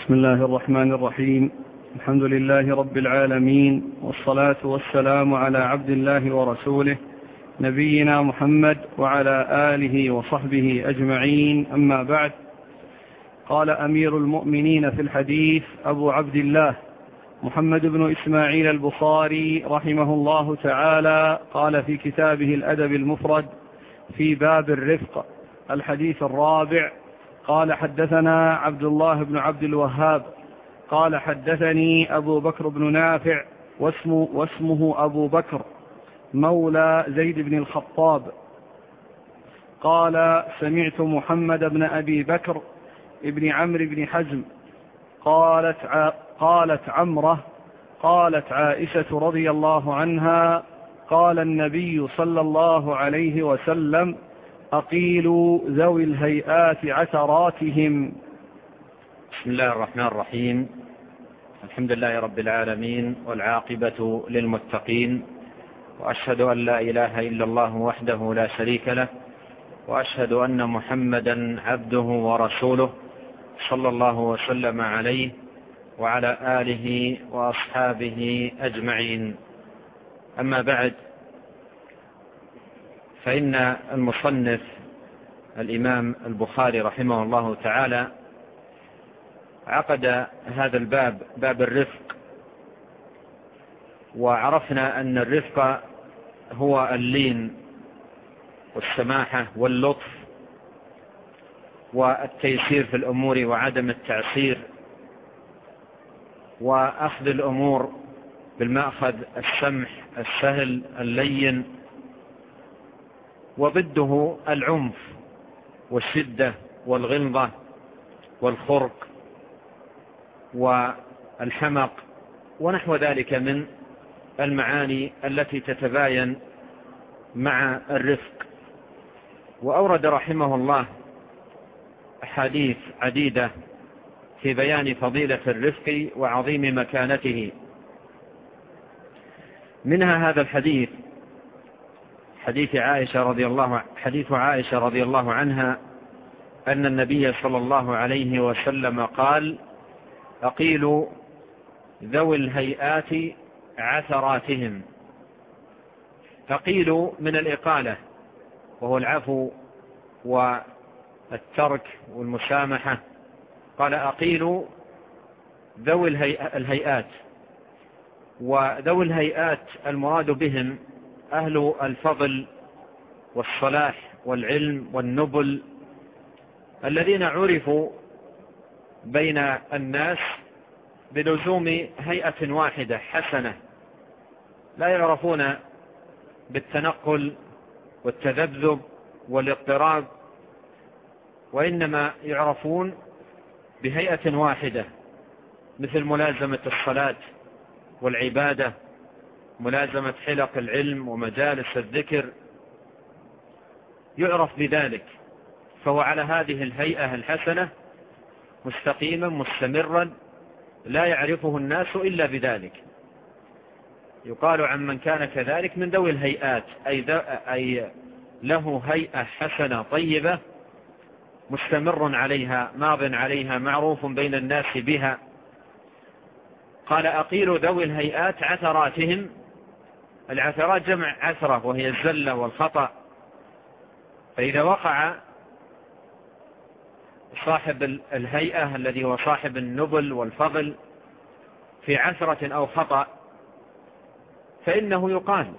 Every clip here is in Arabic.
بسم الله الرحمن الرحيم. الحمد لله رب العالمين، والصلاة والسلام على عبد الله ورسوله نبينا محمد وعلى آله وصحبه أجمعين، أما بعد. قال أمير المؤمنين في الحديث أبو عبد الله محمد بن إسماعيل البخاري رحمه الله تعالى، قال في كتابه الأدب المفرد في باب الرفق الحديث الرابع، قال حدثنا عبد الله بن عبد الوهاب قال حدثني أبو بكر بن نافع واسمه أبو بكر مولى زيد بن الخطاب قال سمعت محمد بن أبي بكر ابن عمرو بن حزم قالت عمرة قالت عائشة رضي الله عنها قال النبي صلى الله عليه وسلم أقيلوا ذوي الهيئات عثراتهم. بسم الله الرحمن الرحيم. الحمد لله رب العالمين، والعاقبة للمتقين، وأشهد أن لا إله إلا الله وحده لا شريك له، وأشهد أن محمدا عبده ورسوله صلى الله وسلم عليه وعلى آله وأصحابه أجمعين. أما بعد، فإن المصنف الإمام البخاري رحمه الله تعالى عقد هذا الباب، باب الرفق، وعرفنا أن الرفق هو اللين والسماحة واللطف والتيسير في الأمور وعدم التعسير، وأخذ الأمور بالمأخذ السمح السهل اللين، وضده العنف والشدة والغلظة والخرق والحمق ونحو ذلك من المعاني التي تتباين مع الرفق. وأورد رحمه الله أحاديث عديدة في بيان فضيلة الرفق وعظيم مكانته. منها هذا الحديث، حديث عائشة رضي الله عنها أن النبي صلى الله عليه وسلم قال: أقيلوا ذوي الهيئات عثراتهم. أقيلوا من الإقالة، وهو العفو والترك والمسامحة. قال: أقيلوا ذوي الهيئات، وذوي الهيئات المراد بهم أهل الفضل والصلاح والعلم والنبل، الذين عرفوا بين الناس بلزوم هيئة واحدة حسنة، لا يعرفون بالتنقل والتذبذب والاضطراب، وإنما يعرفون بهيئة واحدة، مثل ملازمة الصلاة والعبادة، ملازمة حلق العلم ومجالس الذكر، يعرف بذلك، فهو على هذه الهيئة الحسنة مستقيما مستمرا، لا يعرفه الناس إلا بذلك. يقال عن من كان كذلك من ذوي الهيئات، أي له هيئة حسنة طيبة مستمر عليها، ماض عليها، معروف بين الناس بها. قال: أقيلوا ذوي الهيئات عثراتهم. العثرات جمع عثرة، وهي الزلة والخطأ. فإذا وقع صاحب الهيئة الذي هو صاحب النبل والفضل في عثرة أو خطأ، فإنه يقال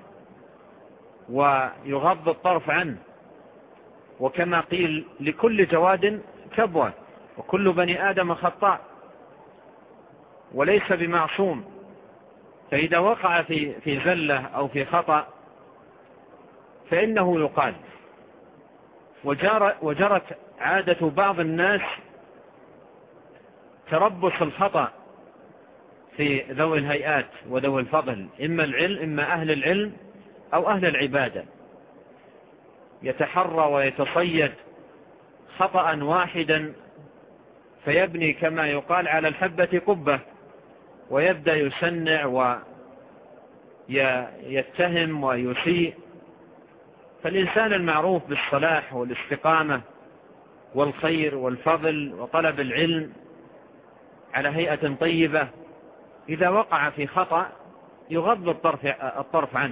ويغض الطرف عنه. وكما قيل: لكل جواد كبوة، وكل بني آدم خطاء، وليس بمعصوم. فإذا وقع في زلة أو في خطأ فإنه يقال. وجرت عادة بعض الناس تربص الخطأ في ذوي الهيئات وذوي الفضل، إما أهل العلم أو أهل العبادة، يتحرى ويتصيد خطأ واحدا فيبني كما يقال على الحبة قبة، ويبدأ يشنع ويتهم ويسيء. فالإنسان المعروف بالصلاح والاستقامة والخير والفضل وطلب العلم على هيئة طيبة إذا وقع في خطأ يغض الطرف عنه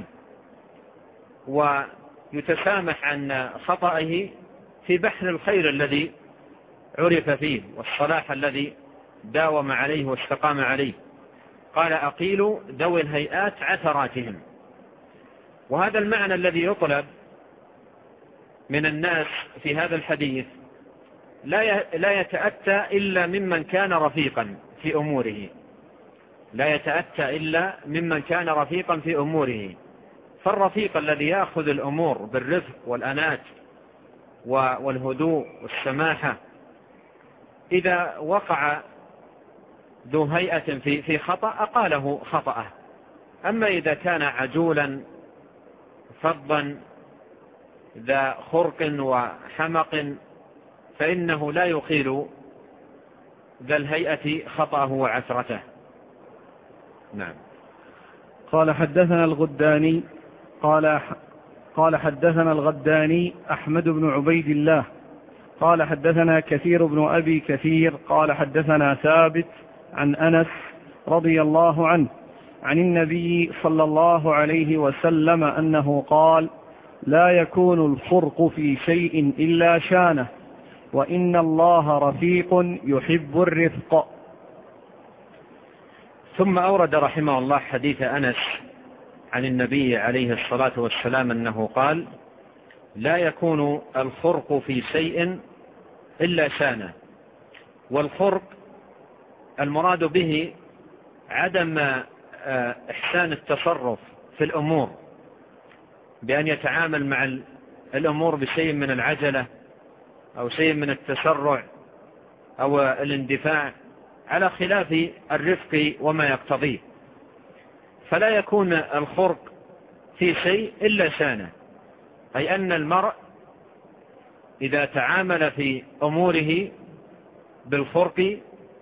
ويتسامح عن خطئه في بحر الخير الذي عرف فيه والصلاح الذي داوم عليه واستقام عليه. قال أقيلوا ذوي الهيئات عثراتهم. وهذا المعنى الذي يطلب من الناس في هذا الحديث لا يتأتى إلا ممن كان رفيقا في أموره، لا يتأتى إلا ممن كان رفيقا في أموره. فالرفيق الذي يأخذ الأمور بالرفق والأنات والهدوء والسماحة إذا وقع ذو هيئة في خطأ أقاله خطأه. أما إذا كان عجولا فظا ذا خرق وحمق فإنه لا يقيل ذا الهيئة خطأه وعثرته. نعم. قال حدثنا الغداني قال حدثنا الغداني أحمد بن عبيد الله قال حدثنا كثير بن أبي كثير قال حدثنا ثابت عن أنس رضي الله عنه عن النبي صلى الله عليه وسلم أنه قال: لا يكون الخرق في شيء إلا شانه، وإن الله رفيق يحب الرفق. ثم أورد رحمه الله حديث أنس عن النبي عليه الصلاة والسلام أنه قال: لا يكون الخرق في شيء إلا شانه. والخرق المراد به عدم إحسان التصرف في الأمور، بأن يتعامل مع الأمور بشيء من العجلة أو شيء من التسرع أو الاندفاع على خلاف الرفق وما يقتضيه. فلا يكون الخرق في شيء إلا شانه، أي أن المرء إذا تعامل في أموره بالخرق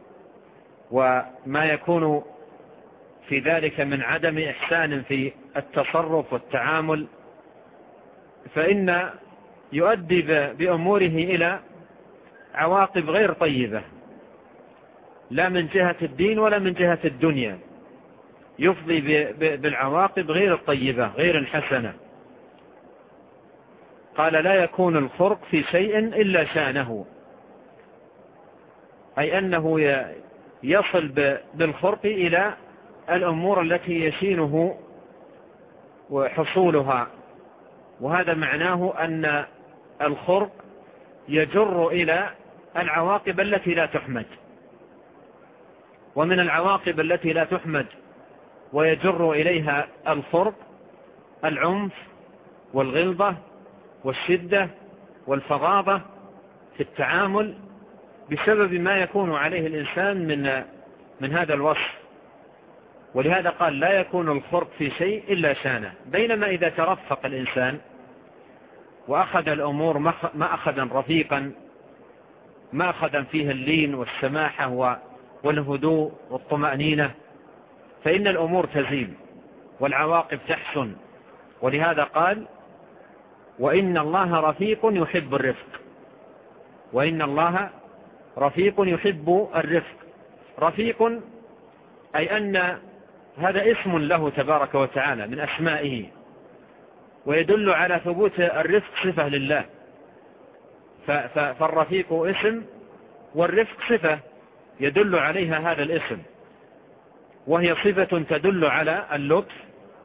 وما يكون في ذلك من عدم إحسان في التصرف والتعامل فإن يؤدي بأموره إلى عواقب غير طيبة، لا من جهة الدين ولا من جهة الدنيا، يفضي بالعواقب غير الطيبة غير الحسنة. قال: لا يكون الخرق في شيء إلا شانه، أي أنه يصل بالخرق إلى الأمور التي يشينه وحصولها. وهذا معناه أن الخرق يجر إلى العواقب التي لا تحمد. ومن العواقب التي لا تحمد ويجر إليها الخرق العنف والغلظة والشدة والفظاظة في التعامل بسبب ما يكون عليه الإنسان من هذا الوصف. ولهذا قال: لا يكون الخرق في شيء إلا شانه. بينما إذا ترفق الإنسان وأخذ الأمور مأخذا رفيقا، مأخذا فيه اللين والسماحة والهدوء والطمأنينة، فإن الأمور تزين والعواقب تحسن. ولهذا قال: وإن الله رفيق يحب الرفق. وإن الله رفيق يحب الرفق. رفيق أي أن هذا اسم له تبارك وتعالى من أسمائه، ويدل على ثبوت الرفق صفة لله. فالرفيق اسم والرفق صفة يدل عليها هذا الاسم، وهي صفة تدل على اللطف،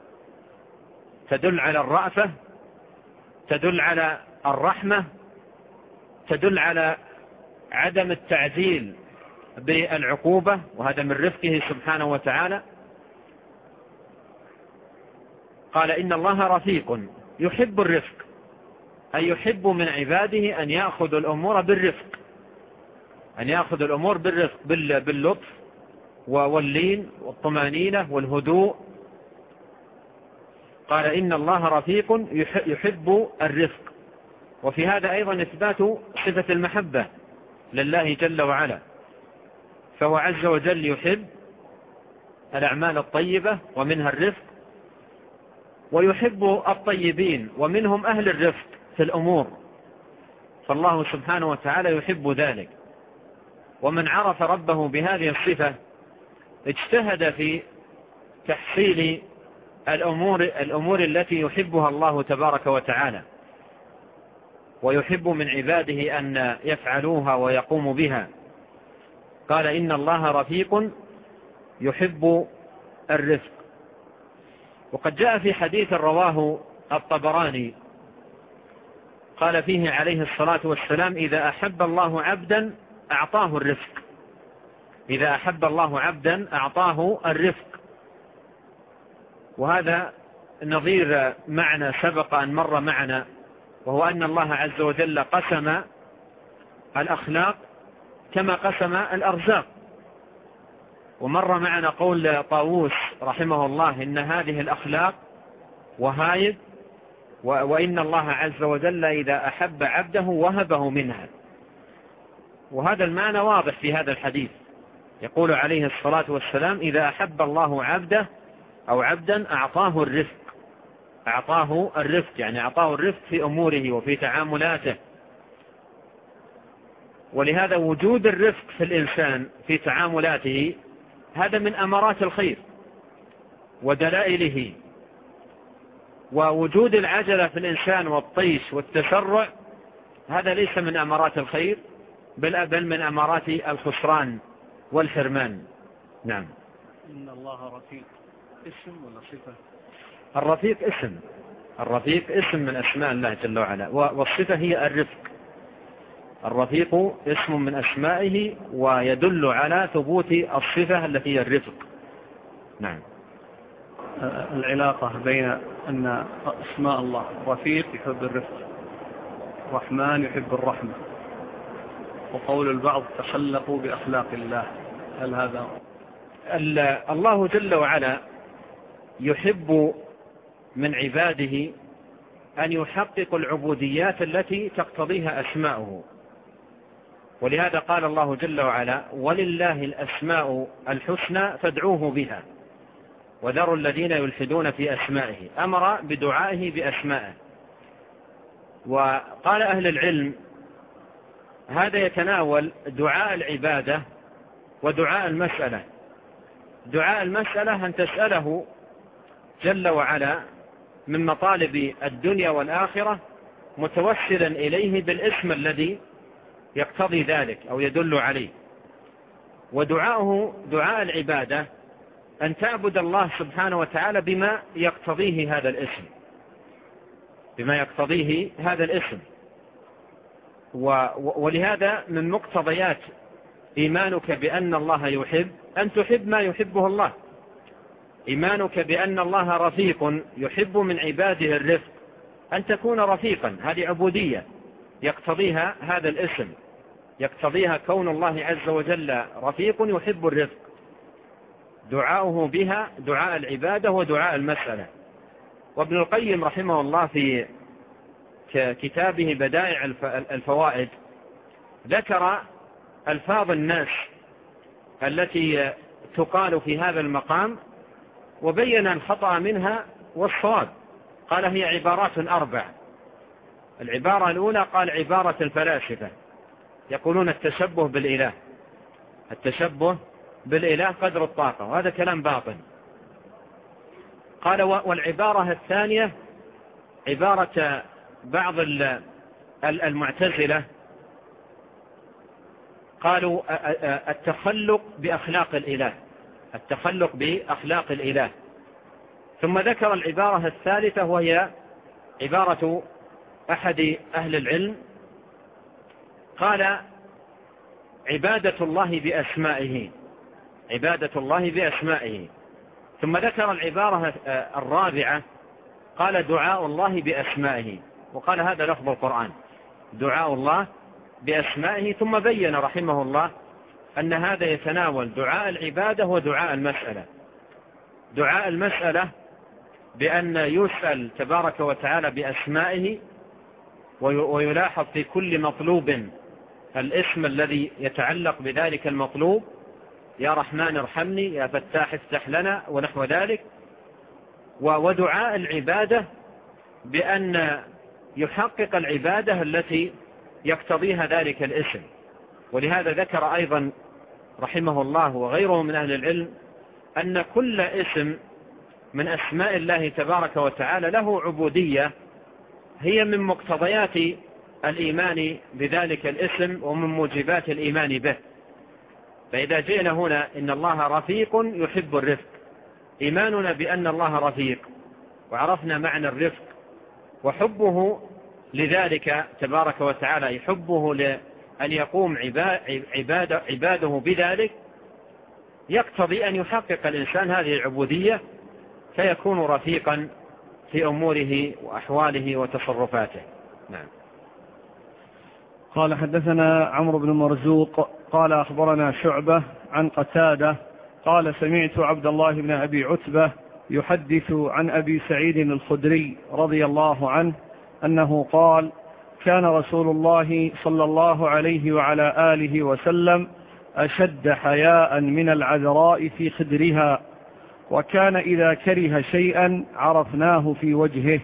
تدل على الرأفة، تدل على الرحمة، تدل على عدم التعجيل بالعقوبة، وهذا من رفقه سبحانه وتعالى. قال: إن الله رفيق يحب الرفق، أي يحب من عباده أن يأخذ الأمور بالرفق، أن يأخذ الأمور بالرفق باللطف واللين والطمانينة والهدوء. قال: إن الله رفيق يحب الرفق. وفي هذا أيضا إثبات صفة المحبة لله جل وعلا، فهو عز وجل يحب الأعمال الطيبة ومنها الرفق، ويحب الطيبين ومنهم أهل الرفق في الأمور، فالله سبحانه وتعالى يحب ذلك. ومن عرف ربه بهذه الصفة اجتهد في تحصيل الأمور التي يحبها الله تبارك وتعالى ويحب من عباده أن يفعلوها ويقوموا بها. قال إن الله رفيق يحب الرفق. وقد جاء في حديث رواه الطبراني قال فيه عليه الصلاة والسلام: إذا أحب الله عبدا أعطاه الرفق. إذا أحب الله عبدا أعطاه الرفق. وهذا نظير معنى سبق أن مر معنا، وهو أن الله عز وجل قسم الأخلاق كما قسم الأرزاق. ومر معنا قول طاووس رحمه الله: إن هذه الأخلاق وهايب، وإن الله عز وجل إذا أحب عبده وهبه منها. وهذا المعنى واضح في هذا الحديث. يقول عليه الصلاة والسلام: إذا أحب الله عبده أو عبدا أعطاه الرفق. أعطاه الرفق يعني أعطاه الرفق في أموره وفي تعاملاته. ولهذا وجود الرفق في الإنسان في تعاملاته هذا من أمارات الخير ودلائله. ووجود العجلة في الإنسان والطيش والتسرع هذا ليس من أمارات الخير، بل من أمارات الخسران والحرمان. نعم. إن الله رفيق اسم ولا صفة؟ الرفيق اسم. الرفيق اسم من أسماء الله جل وعلا، والصفة هي الرفق. الرفيق اسم من أسمائه ويدل على ثبوت الصفة التي هي الرفق. نعم. العلاقة بين أن أسماء الله: رفيق يحب الرفق، رحمن يحب الرحمة، وقول البعض: تخلقوا بأخلاق الله، هل هذا؟ الله جل وعلا يحب من عباده أن يحققوا العبوديات التي تقتضيها أسماؤه. ولهذا قال الله جل وعلا: ولله الأسماء الحسنى فادعوه بها وذروا الذين يلحدون في أسمائه. أمر بدعائه بأسمائه. وقال أهل العلم: هذا يتناول دعاء العبادة ودعاء المسألة. دعاء المسألة أن تسأله جل وعلا من مطالب الدنيا والآخرة متوسلا إليه بالاسم الذي يقتضي ذلك أو يدل عليه. ودعاءه دعاء العبادة أن تعبد الله سبحانه وتعالى بما يقتضيه هذا الاسم، بما يقتضيه هذا الاسم. ولهذا من مقتضيات إيمانك بأن الله يحب أن تحب ما يحبه الله. إيمانك بأن الله رفيق يحب من عباده الرفق، أن تكون رفيقا. هذه عبودية يقتضيها هذا الاسم، يقتضيها كون الله عز وجل رفيق يحب الرفق. دعاؤه بها دعاء العبادة ودعاء المسألة. وابن القيم رحمه الله في كتابه بدائع الفوائد ذكر ألفاظ الناس التي تقال في هذا المقام وبين الخطأ منها والصواب. قال: هي عبارات 4. العبارة الأولى قال: عبارة الفلاسفة يقولون التشبه بالإله. التشبه بالإله قدر الطاقة، وهذا كلام باطل. قال: والعبارة الثانية عبارة بعض المعتزلة، قالوا التخلق بأخلاق الإله. التخلق بأخلاق الإله. ثم ذكر العبارة الثالثة وهي عبارة أحد أهل العلم، قال: عبادة الله بأسمائه. عبادة الله بأسمائه. ثم ذكر العبارة الرابعة، قال: دعاء الله بأسمائه. وقال: هذا لفظ القرآن، دعاء الله بأسمائه. ثم بين رحمه الله أن هذا يتناول دعاء العبادة ودعاء المسألة. دعاء المسألة بأن يسأل تبارك وتعالى بأسمائه، ويلاحظ في كل مطلوب الاسم الذي يتعلق بذلك المطلوب: يا رحمن ارحمني، يا فتاح افتح لنا، ونحو ذلك. ودعاء العبادة بأن يحقق العبادة التي يقتضيها ذلك الاسم. ولهذا ذكر أيضا رحمه الله وغيره من أهل العلم أن كل اسم من أسماء الله تبارك وتعالى له عبودية هي من مقتضيات الإيمان بذلك الاسم ومن موجبات الإيمان به. فإذا جئنا هنا إن الله رفيق يحب الرفق، إيماننا بأن الله رفيق وعرفنا معنى الرفق وحبه لذلك تبارك وتعالى، يحبه لأن يقوم عباده بذلك، يقتضي أن يحقق الإنسان هذه العبودية فيكون رفيقا في أموره وأحواله وتصرفاته. نعم. قال حدثنا عمرو بن مرزوق قال أخبرنا شعبة عن قتادة قال سمعت عبد الله بن أبي عتبة يحدث عن أبي سعيد الخدري رضي الله عنه أنه قال كان رسول الله صلى الله عليه وعلى آله وسلم أشد حياء من العذراء في خدرها، وكان إذا كره شيئا عرفناه في وجهه.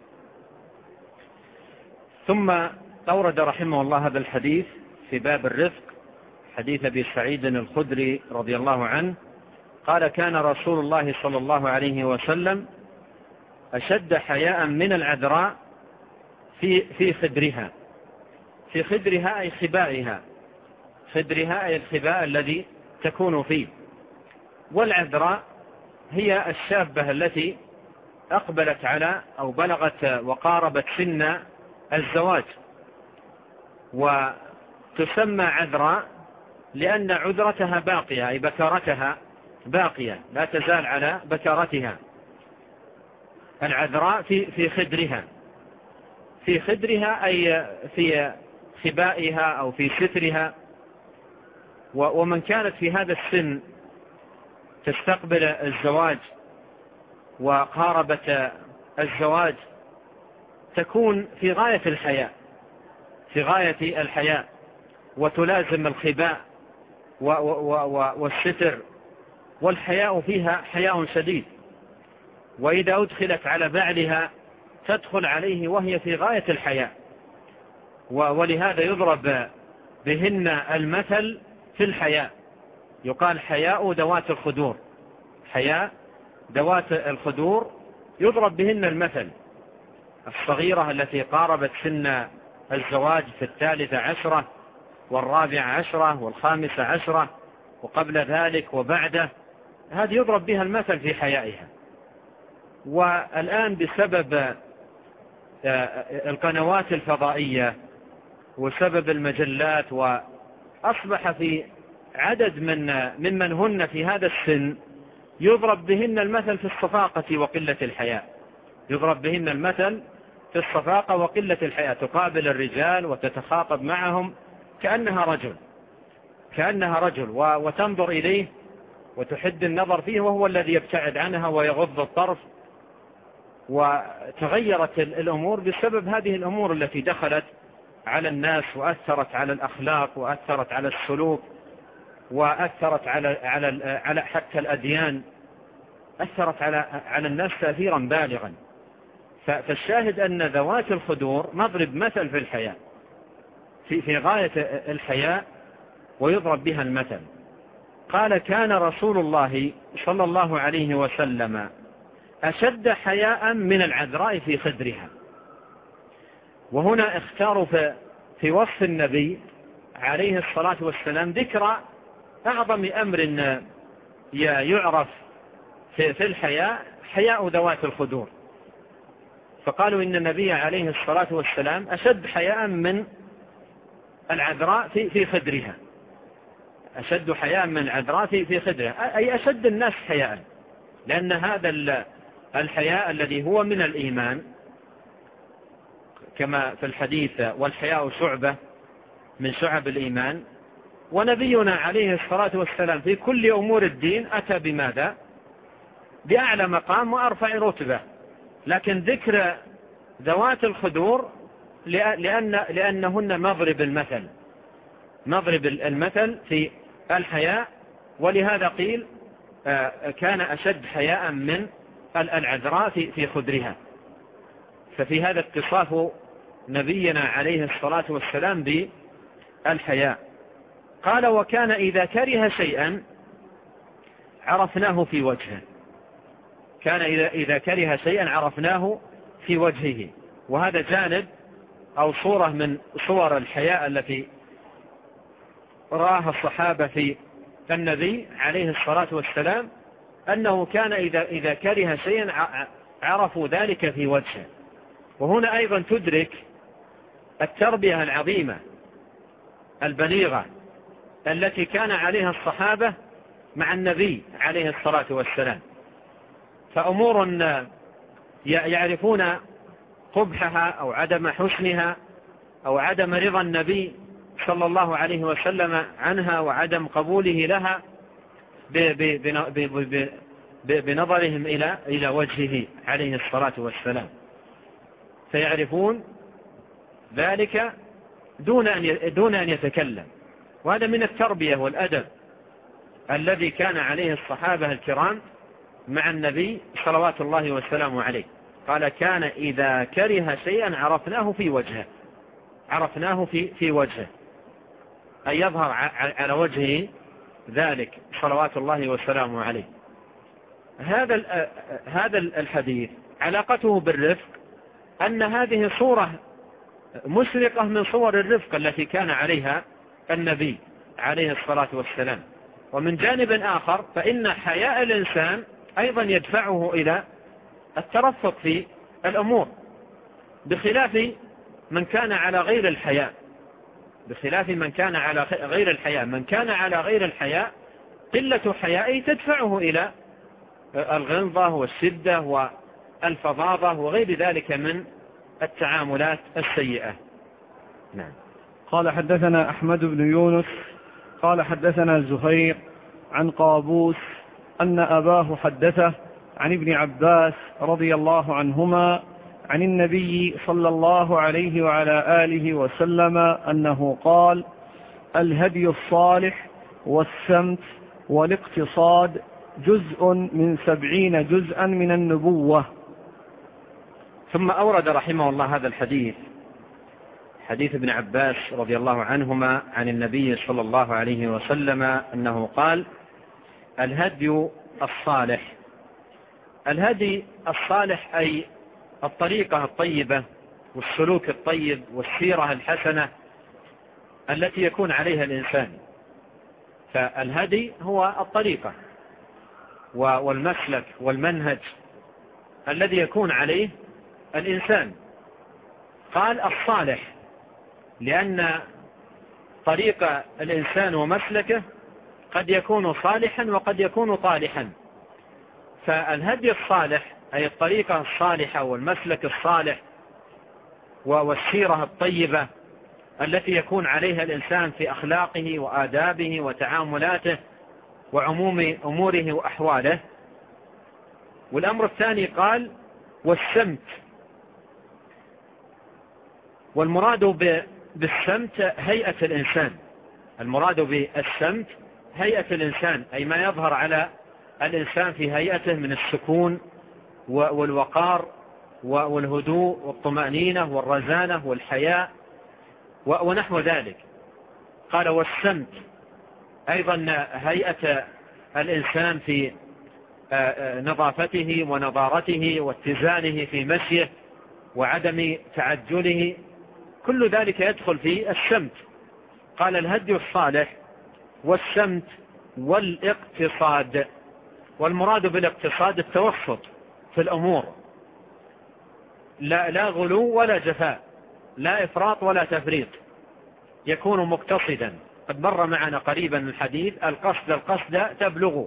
ثم أورد رحمه الله هذا الحديث في باب الرفق، حديث أبي سعيد الخدري رضي الله عنه قال كان رسول الله صلى الله عليه وسلم أشد حياء من العذراء في خدرها. في خدرها أي خبائها، خدرها أي الخباء الذي تكون فيه. والعذراء هي الشابة التي أقبلت على أو بلغت وقاربت سن الزواج، وتسمى عذراء لأن عذرتها باقية أي بكارتها باقية لا تزال على بكارتها. العذراء في خدرها، في خدرها أي في خبائها أو في سترها. ومن كانت في هذا السن تستقبل الزواج وقاربت الزواج تكون في غاية الحياء، في غاية الحياء، وتلازم الخباء والستر، والحياء فيها حياء شديد. وإذا أدخلت على بعلها تدخل عليه وهي في غاية الحياء. ولهذا يضرب بهن المثل في الحياء، يقال حياء ذوات الخدور، حياء ذوات الخدور يضرب بهن المثل. الصغيرة التي قاربت سن الزواج في 13 و14 و15 وقبل ذلك وبعده، هذه يضرب بها المثل في حيائها. والآن بسبب القنوات الفضائية وسبب المجلات، وأصبح في عدد ممن هن في هذا السن يضرب بهن المثل في الصفاقة وقلة الحياء، يضرب بهن المثل في الصفاقة وقلة الحياء. تقابل الرجال وتتخاطب معهم كأنها رجل وتنظر إليه وتحد النظر فيه، وهو الذي يبتعد عنها ويغض الطرف. وتغيرت الأمور بسبب هذه الأمور التي دخلت على الناس وأثرت على الأخلاق وأثرت على السلوك وأثرت على حتى الأديان، أثرت على الناس تأثيرا بالغا. فالشاهد أن ذوات الخدور مضرب مثل في الحياة، في غاية الحياة، ويضرب بها المثل. قال كان رسول الله صلى الله عليه وسلم أشد حياء من العذراء في خدرها. وهنا اختاروا في وصف النبي عليه الصلاة والسلام ذكر أعظم أمر يعرف في الحياء، حياء ذوات الخدور. فقالوا إن النبي عليه الصلاة والسلام أشد حياء من العذراء في خدرها، أشد حياء من العذراء في خدرها، أي أشد الناس حياء، لأن هذا الحياء الذي هو من الإيمان كما في الحديث والحياء شعبة من شعب الإيمان. ونبينا عليه الصلاة والسلام في كل أمور الدين أتى بماذا؟ بأعلى مقام وأرفع رتبة. لكن ذكر ذوات الخدور لأنهن مضرب المثل في الحياء. ولهذا قيل كان أشد حياء من العذراء في خدرها. ففي هذا اتصاف نبينا عليه الصلاة والسلام بالحياء. قال وكان إذا كره شيئا عرفناه في وجهه. كان إذا كره شيئا عرفناه في وجهه. وهذا جانب أو صورة من صور الحياء التي رآها الصحابة في النبي عليه الصلاة والسلام، أنه كان إذا كره شيئا عرفوا ذلك في وجهه. وهنا أيضا تدرك التربية العظيمة البليغة التي كان عليها الصحابة مع النبي عليه الصلاة والسلام. فأمور يعرفون قبحها أو عدم حسنها أو عدم رضا النبي صلى الله عليه وسلم عنها وعدم قبوله لها بنظرهم إلى وجهه عليه الصلاة والسلام، فيعرفون ذلك دون أن يتكلم. وهذا من التربية والأدب الذي كان عليه الصحابة الكرام مع النبي صلوات الله والسلام عليه. قال كان إذا كره شيئا عرفناه في وجهه. عرفناه في وجهه أي يظهر على وجهه ذلك صلوات الله والسلام عليه. هذا الحديث علاقته بالرفق أن هذه صورة مشرقة من صور الرفق التي كان عليها النبي عليه الصلاة والسلام. ومن جانب آخر فإن حياء الإنسان أيضا يدفعه إلى الترفق في الأمور، بخلاف من كان على غير الحياء. بخلاف من كان على غير الحياء، من كان على غير الحياء قلة حيائه تدفعه إلى الغلظة والشدة والفظاظة وغير ذلك من التعاملات السيئة. نعم. قال حدثنا أحمد بن يونس قال حدثنا زهير عن قابوس أن أباه حدثه عن ابن عباس رضي الله عنهما عن النبي صلى الله عليه وعلى آله وسلم أنه قال: الهدي الصالح والسمت والاقتصاد جزء من 70 جزءا من النبوة. ثم أورد رحمه الله هذا الحديث، حديث ابن عباس رضي الله عنهما عن النبي صلى الله عليه وسلم أنه قال: الهدي الصالح. الهدي الصالح أي الطريقة الطيبة والسلوك الطيب والسيرة الحسنة التي يكون عليها الإنسان. فالهدي هو الطريقة والمسلك والمنهج الذي يكون عليه الإنسان. قال الصالح لأن طريق الإنسان ومسلكه قد يكون صالحا وقد يكون طالحا. فالهدي الصالح أي الطريقة الصالحة والمسلك الصالح والسيرة الطيبة التي يكون عليها الإنسان في أخلاقه وآدابه وتعاملاته وعموم أموره وأحواله. والأمر الثاني قال والسمت. والمراد بالسمت هيئة الإنسان. المراد بالسمت هيئة الإنسان أي ما يظهر على الإنسان في هيئته من السكون والوقار والهدوء والطمأنينة والرزانة والحياء ونحو ذلك. قال والسمت أيضا هيئة الإنسان في نظافته ونضارته واتزانه في مشيه وعدم تعجله، كل ذلك يدخل في السمت. قال الهدي الصالح والسمت والاقتصاد. والمراد بالاقتصاد التوسط في الأمور، لا غلو ولا جفاء، لا إفراط ولا تفريط، يكون مقتصدا. قد مر معنا قريبا الحديث القصد تبلغ.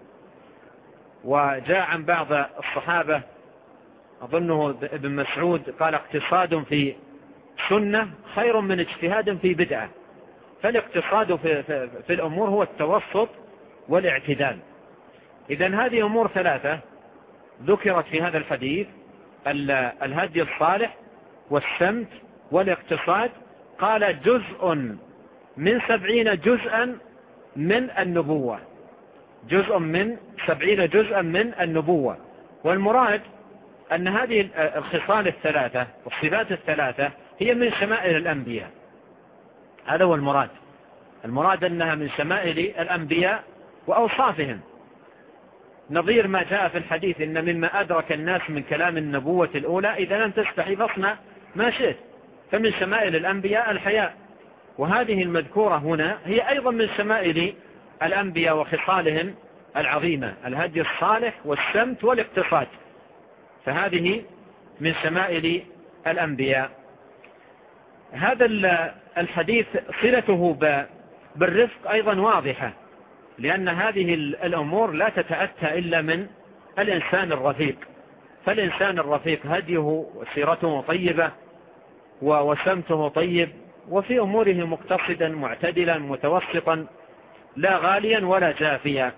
وجاء عن بعض الصحابة أظنه ابن مسعود قال اقتصاد في سنة خير من اجتهاد في بدعة. فالاقتصاد في الأمور هو التوسط والاعتدال. إذن هذه أمور ثلاثة ذكرت في هذا الحديث: الهدي الصالح والسمت والاقتصاد. قال جزء من 70 جزءا من النبوة. جزء من 70 جزءا من النبوة. والمراد أن هذه الخصال الثلاثة والصفات الثلاثة هي من شمائل الأنبياء. هذا هو المراد. المراد أنها من شمائل الأنبياء وأوصافهم، نظير ما جاء في الحديث إن مما أدرك الناس من كلام النبوة الأولى إذا لم تستحي فاصنع ما شئت. فمن شمائل الأنبياء الحياء، وهذه المذكورة هنا هي أيضا من شمائل الأنبياء وخصالهم العظيمة، الهدي الصالح والسمت والاقتصاد، فهذه من شمائل الأنبياء. هذا الحديث صلته بالرفق أيضا واضحة، لأن هذه الأمور لا تتأتى إلا من الإنسان الرفيق. فالإنسان الرفيق هديه وسيرته طيبة وسمته طيب، وفي أموره مقتصدا معتدلا متوسطا، لا غاليا ولا جافيا.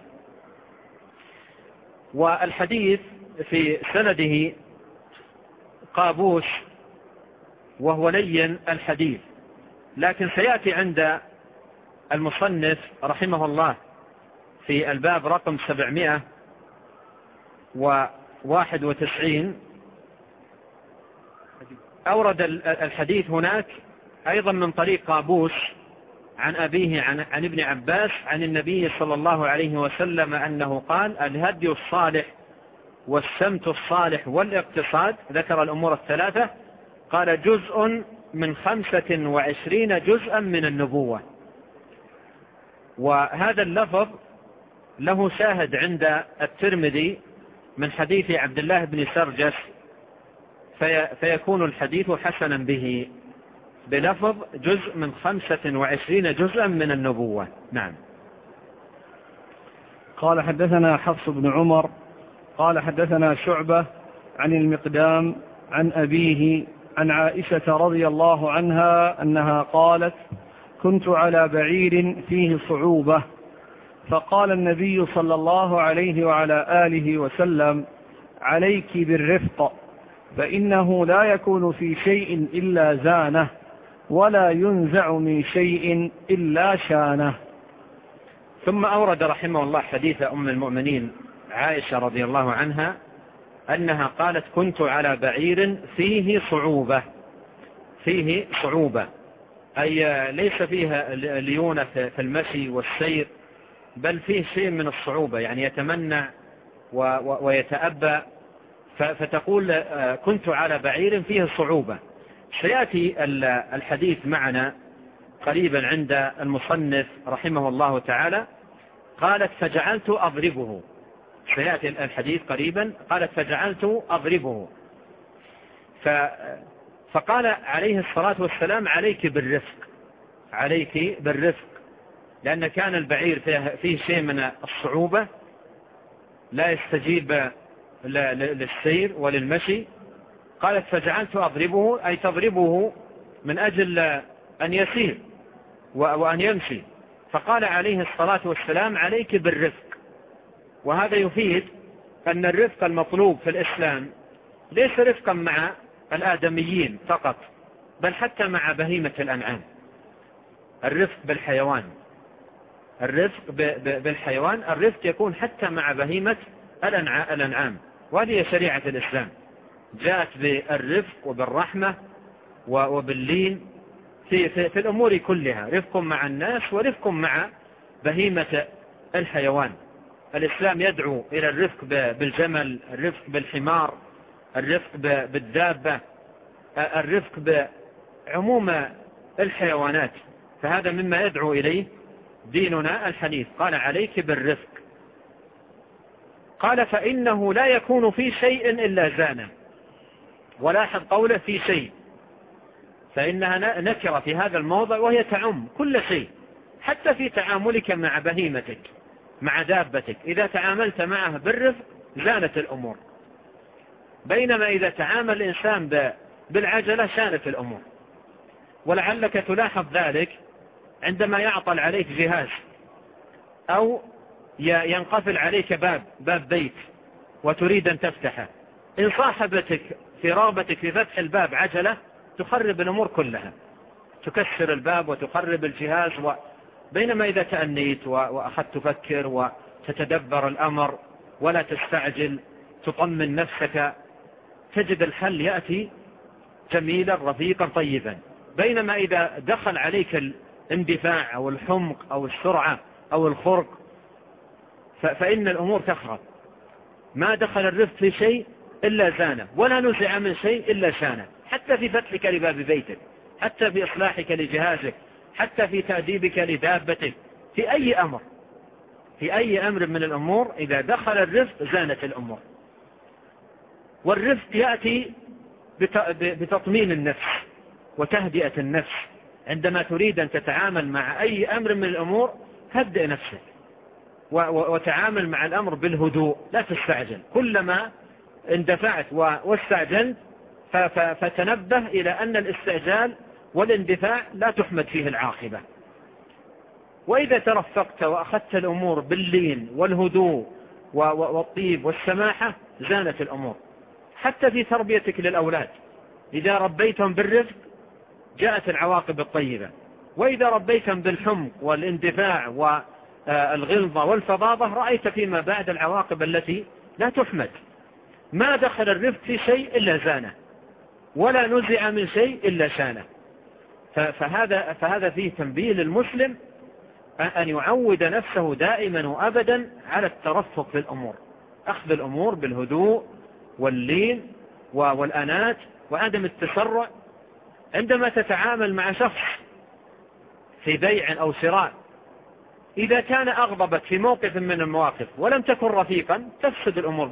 والحديث في سنده قابوس وهو لين الحديث، لكن سيأتي عند المصنف رحمه الله في الباب رقم 791 أورد الحديث هناك أيضا من طريق قابوس عن أبيه عن ابن عباس عن النبي صلى الله عليه وسلم أنه قال: الهدي الصالح والسمت الصالح والاقتصاد، ذكر الأمور الثلاثة، قال: جزء من 25 جزءا من النبوة. وهذا اللفظ له شاهد عند الترمذي من حديث عبد الله بن سرجس، فيكون الحديث حسنا به بلفظ جزء من 25 جزءا من النبوة. نعم. قال: حدثنا حفص بن عمر قال: حدثنا شعبة عن المقدام عن أبيه عن عائشة رضي الله عنها أنها قالت: كنت على بعير فيه صعوبة، فقال النبي صلى الله عليه وعلى آله وسلم: عليك بالرفق، فإنه لا يكون في شيء إلا زانه، ولا ينزع من شيء إلا شانه. ثم أورد رحمه الله حديث أم المؤمنين عائشة رضي الله عنها أنها قالت: كنت على بعير فيه صعوبة. فيه صعوبة أي ليس فيها ليونة في المشي والسير، بل فيه شيء من الصعوبة، يعني يتمنع ويتأبى، فتقول كنت على بعير فيه صعوبة. سيأتي الحديث معنا قريبا عند المصنف رحمه الله تعالى. قالت: فجعلت أضربه. سيأتي الحديث قريبا. قالت: فجعلت أضربه. فقال عليه الصلاة والسلام: عليك بالرفق، عليك بالرفق، لأن كان البعير فيه شيء من الصعوبة، لا يستجيب للسير وللمشي. قالت: فجعلت أضربه، أي تضربه من أجل أن يسير وأن يمشي. فقال عليه الصلاة والسلام: عليك بالرفق. وهذا يفيد أن الرفق المطلوب في الإسلام ليس رفقا مع الآدميين فقط، بل حتى مع بهيمة الأنعام. الرفق بالحيوان، الرفق بالحيوان، الرفق يكون حتى مع بهيمة الأنعام. وهذه شريعة الإسلام، جاءت بالرفق وبالرحمة وباللين في الأمور كلها، رفق مع الناس ورفق مع بهيمة الحيوان. الإسلام يدعو إلى الرفق بالجمل، الرفق بالحمار، الرفق بالدابة، الرفق بعموم الحيوانات، فهذا مما يدعو إليه ديننا الحنيف. قال: عليك بالرفق. قال: فإنه لا يكون في شيء إلا زانه. ولاحظ قوله في شيء، فإنها نكرة في هذا الموضع، وهي تعم كل شيء، حتى في تعاملك مع بهيمتك مع دابتك، إذا تعاملت معه بالرفق زانت الأمور، بينما إذا تعامل الإنسان بالعجلة شانت الأمور. ولعلك تلاحظ ذلك عندما يعطل عليك جهاز، أو ينقفل عليك باب بيت وتريد أن تفتحه، إن صاحبتك في رغبتك في فتح الباب عجلة تخرب الأمور كلها، تكسر الباب وتخرب الجهاز. بينما إذا تأنيت وأخذت تفكر وتتدبر الأمر ولا تستعجل، تطمن نفسك، تجد الحل يأتي جميلا رفيقا طيبا. بينما إذا دخل عليك الاندفاع أو الحمق أو السرعة أو الخرق فإن الأمور تخرب. ما دخل الرفق في شيء إلا زانه، ولا نزع من شيء إلا شانه، حتى في فتحك لباب بيتك، حتى في إصلاحك لجهازك، حتى في تأديبك لدابتك، في أي أمر من الأمور إذا دخل الرفق زانت الأمور. والرفق يأتي بتطمين النفس وتهدئة النفس. عندما تريد أن تتعامل مع أي أمر من الأمور هدئ نفسك وتعامل مع الأمر بالهدوء، لا تستعجل. كلما اندفعت واستعجلت فتنبه إلى أن الاستعجال والاندفاع لا تحمد فيه العاقبة. وإذا ترفقت وأخذت الأمور باللين والهدوء والطيب والسماحة زانت الأمور. حتى في تربيتك للأولاد، إذا ربيتهم بالرفق جاءت العواقب الطيبة، وإذا ربيتهم بالحمق والاندفاع والغلظة والفظاظة رأيت فيما بعد العواقب التي لا تحمد. ما دخل الرفق في شيء إلا زانه، ولا نزع من شيء إلا شانه. فهذا فيه تنبيه للمسلم أن يعود نفسه دائما وأبدا على الترفق في الأمور، أخذ الأمور بالهدوء واللين والأنات وعدم التسرع. عندما تتعامل مع شخص في بيع أو شراء، إذا كان أغضبت في موقف من المواقف ولم تكن رفيقا تفسد الأمور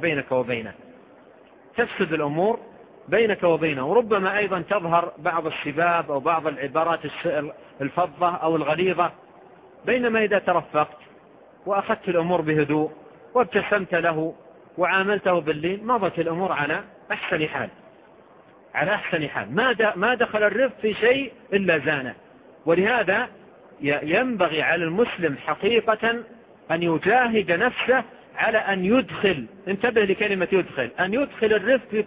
بينك وبينه، وربما أيضا تظهر بعض الشباب أو بعض العبارات الفظة أو الغليظة. بينما إذا ترفقت وأخذت الأمور بهدوء وابتسمت له وعاملته باللين مضت الأمور على أحسن حال. ما دخل الرفق في شيء إلا زانه. ولهذا ينبغي على المسلم حقيقة أن يجاهد نفسه على أن يدخل، انتبه لكلمة يدخل، أن يدخل الرفق في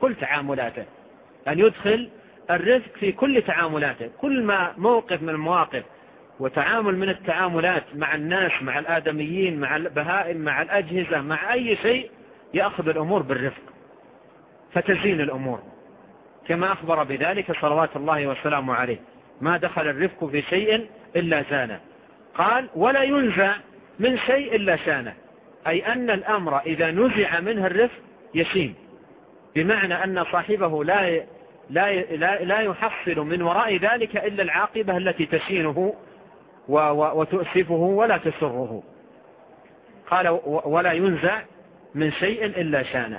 كل تعاملاته، كل ما موقف من المواقف وتعامل من التعاملات مع الناس، مع الآدميين، مع البهائم، مع الأجهزة، مع أي شيء يأخذ الأمور بالرفق فتزين الأمور، كما أخبر بذلك صلوات الله وسلامه عليه: ما دخل الرفق في شيء إلا زانه. قال: ولا ينزع من شيء إلا شانه، أي أن الأمر إذا نزع منه الرفق يشين، بمعنى أن صاحبه لا يحصل من وراء ذلك إلا العاقبة التي تشينه وتؤسفه ولا تسره. قال: ولا ينزع من شيء إلا شانه.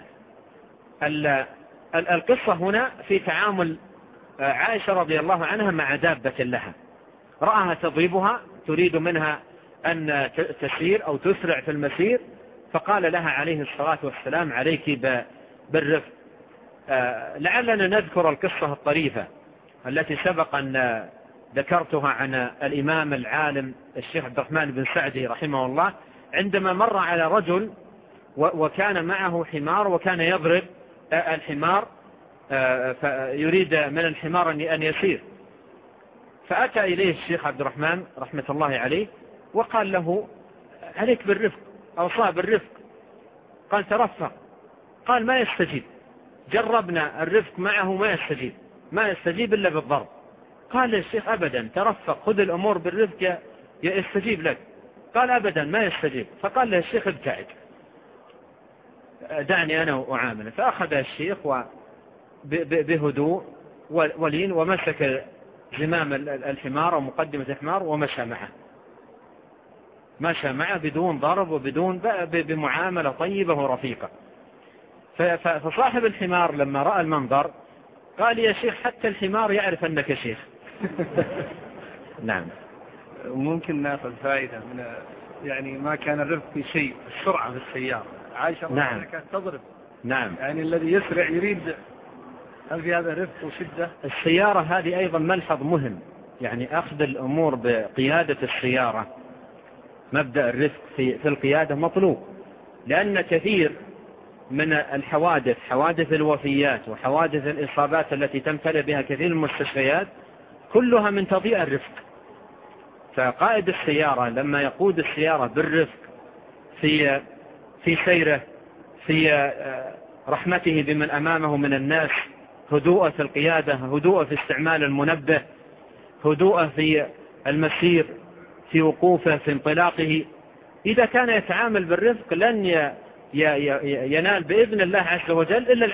القصة هنا في تعامل عائشة رضي الله عنها مع دابة لها، رأها تضربها تريد منها أن تسير أو تسرع في المسير، فقال لها عليه الصلاة والسلام: عليك بالرفق. لعلنا نذكر القصة الطريفة التي سبق أن ذكرتها عن الإمام العالم الشيخ عبد الرحمن بن سعدي رحمه الله، عندما مر على رجل وكان معه حمار وكان يضرب الحمار، فيريد من الحمار أن يسير، فأتى إليه الشيخ عبد الرحمن رحمة الله عليه وقال له: عليك بالرفق، أوصاه بالرفق. قال: ترفق. قال: ما يستجيب، جربنا الرفق معه ما يستجيب إلا بالضرب. قال الشيخ: أبدا، ترفق، خذ الأمور بالرفق يستجيب لك. قال: أبدا ما يستجيب. فقال له الشيخ: ابتعد، دعني أنا أعامله. فأخذ الشيخ بهدوء ولين ومسك زمام الحمار ومقدمة الحمار ومشى معه بدون ضرب وبدون بمعاملة طيبة ورفيقة. فصاحب الحمار لما رأى المنظر قال: يا شيخ، حتى الحمار يعرف أنك شيخ. نعم. ممكن نأخذ فائدة من يعني ما كان الرفق في شيء، السرعة في السيارة. عائشة رضي الله عنها كانت تضرب. نعم. يعني الذي يسرع يريد، هل في هذا رفق وشدة؟ السيارة هذه أيضا ملحظ مهم، يعني أخذ الأمور بقيادة السيارة، مبدأ الرفق في القيادة مطلوب، لأن كثير من الحوادث، حوادث الوفيات وحوادث الإصابات التي تمتلئ بها كثير من المستشفيات كلها من تضييع الرفق. فقائد السيارة لما يقود السيارة بالرفق في سيره، في رحمته بمن أمامه من الناس، هدوء في القيادة، هدوء في استعمال المنبه، هدوء في المسير، في وقوفه في انطلاقه. إذا كان يتعامل بالرفق لن ينال بإذن الله عز وجل إلا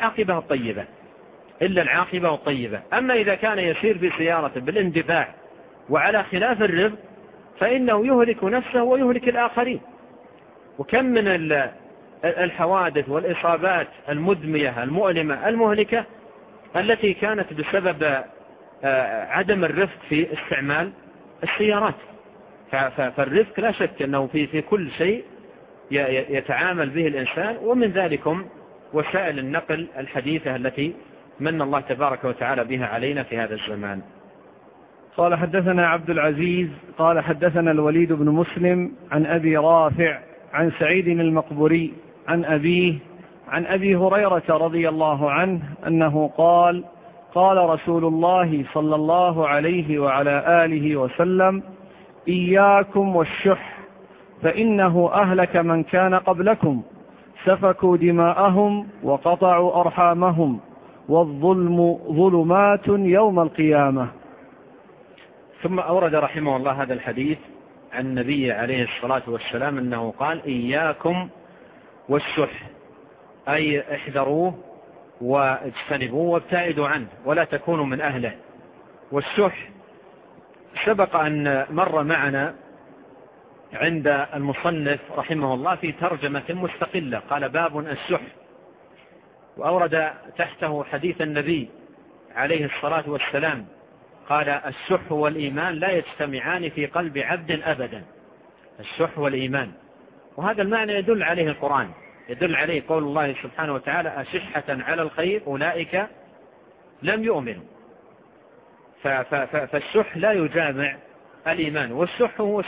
العاقبة الطيبة. أما إذا كان يسير في سيارته بالاندفاع وعلى خلاف الرفق فإنه يهلك نفسه ويهلك الآخرين. وكم من الحوادث والإصابات المدمية المؤلمة المهلكة التي كانت بسبب عدم الرفق في استعمال السيارات. فالرفق لا شك أنه في كل شيء يتعامل به الإنسان، ومن ذلكم وسائل النقل الحديثة التي من الله تبارك وتعالى بها علينا في هذا الزمان. قال حدثنا عبد العزيز قال حدثنا الوليد بن مسلم عن أبي رافع عن سعيد المقبري عن أبيه عن أبي هريرة رضي الله عنه أنه قال قال رسول الله صلى الله عليه وعلى آله وسلم: إياكم والشح فإنه أهلك من كان قبلكم، سفكوا دماءهم وقطعوا أرحامهم، والظلم ظلمات يوم القيامة. ثم أورد رحمه الله هذا الحديث عن النبي عليه الصلاة والسلام أنه قال: إياكم والشح، أي احذروه واجتنبوه وابتعدوا عنه ولا تكونوا من أهله. والشح سبق أن مر معنا عند المصنف رحمه الله في ترجمة مستقلة، قال: باب الشح، وأورد تحته حديث النبي عليه الصلاة والسلام قال: الشح والإيمان لا يجتمعان في قلب عبد أبدا. الشح والإيمان، وهذا المعنى يدل عليه القرآن، يدل عليه قول الله سبحانه وتعالى: أشحة على الخير أولئك لم يؤمنوا. فالشح لا يجامع الإيمان. والشح هو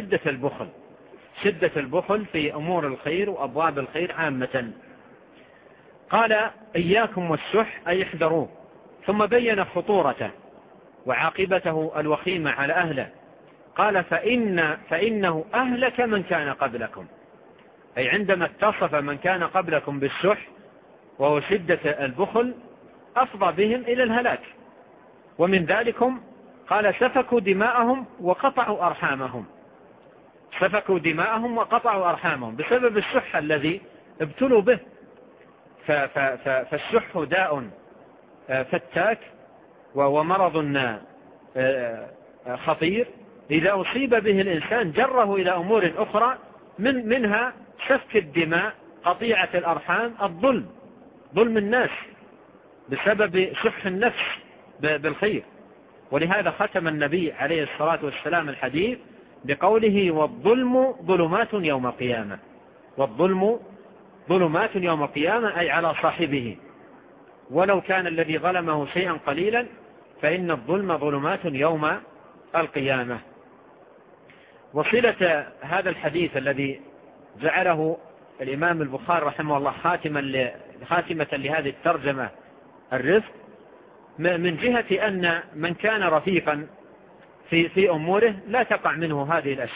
شدة البخل في أمور الخير وأبواب الخير عامة. قال: إياكم والشح، أي احذروه. ثم بين خطورته وعاقبته الوخيمة على أهله. قال: فإنه أهلك من كان قبلكم، أي عندما اتصف من كان قبلكم بالشح وهو شدة البخل أفضى بهم إلى الهلاك. ومن ذلكم قال: سفكوا دماءهم وقطعوا أرحامهم. سفكوا دماءهم وقطعوا أرحامهم بسبب الشح الذي ابتلوا به. فالشح داء فتاك ومرض خطير إذا أصيب به الإنسان جره إلى أمور أخرى، منها سفك الدماء، قطيعة الأرحام، ظلم الناس بسبب شح النفس بالخير. ولهذا ختم النبي عليه الصلاة والسلام الحديث بقوله: والظلم ظلمات يوم القيامة. والظلم ظلمات يوم القيامة، أي على صاحبه، ولو كان الذي ظلمه شيئا قليلا فإن الظلم ظلمات يوم القيامة. وصلة هذا الحديث الذي جعله الإمام البخاري رحمه الله خاتمة لهذه الترجمة الرفق، من جهة أن من كان رفيقا في أموره لا تقع منه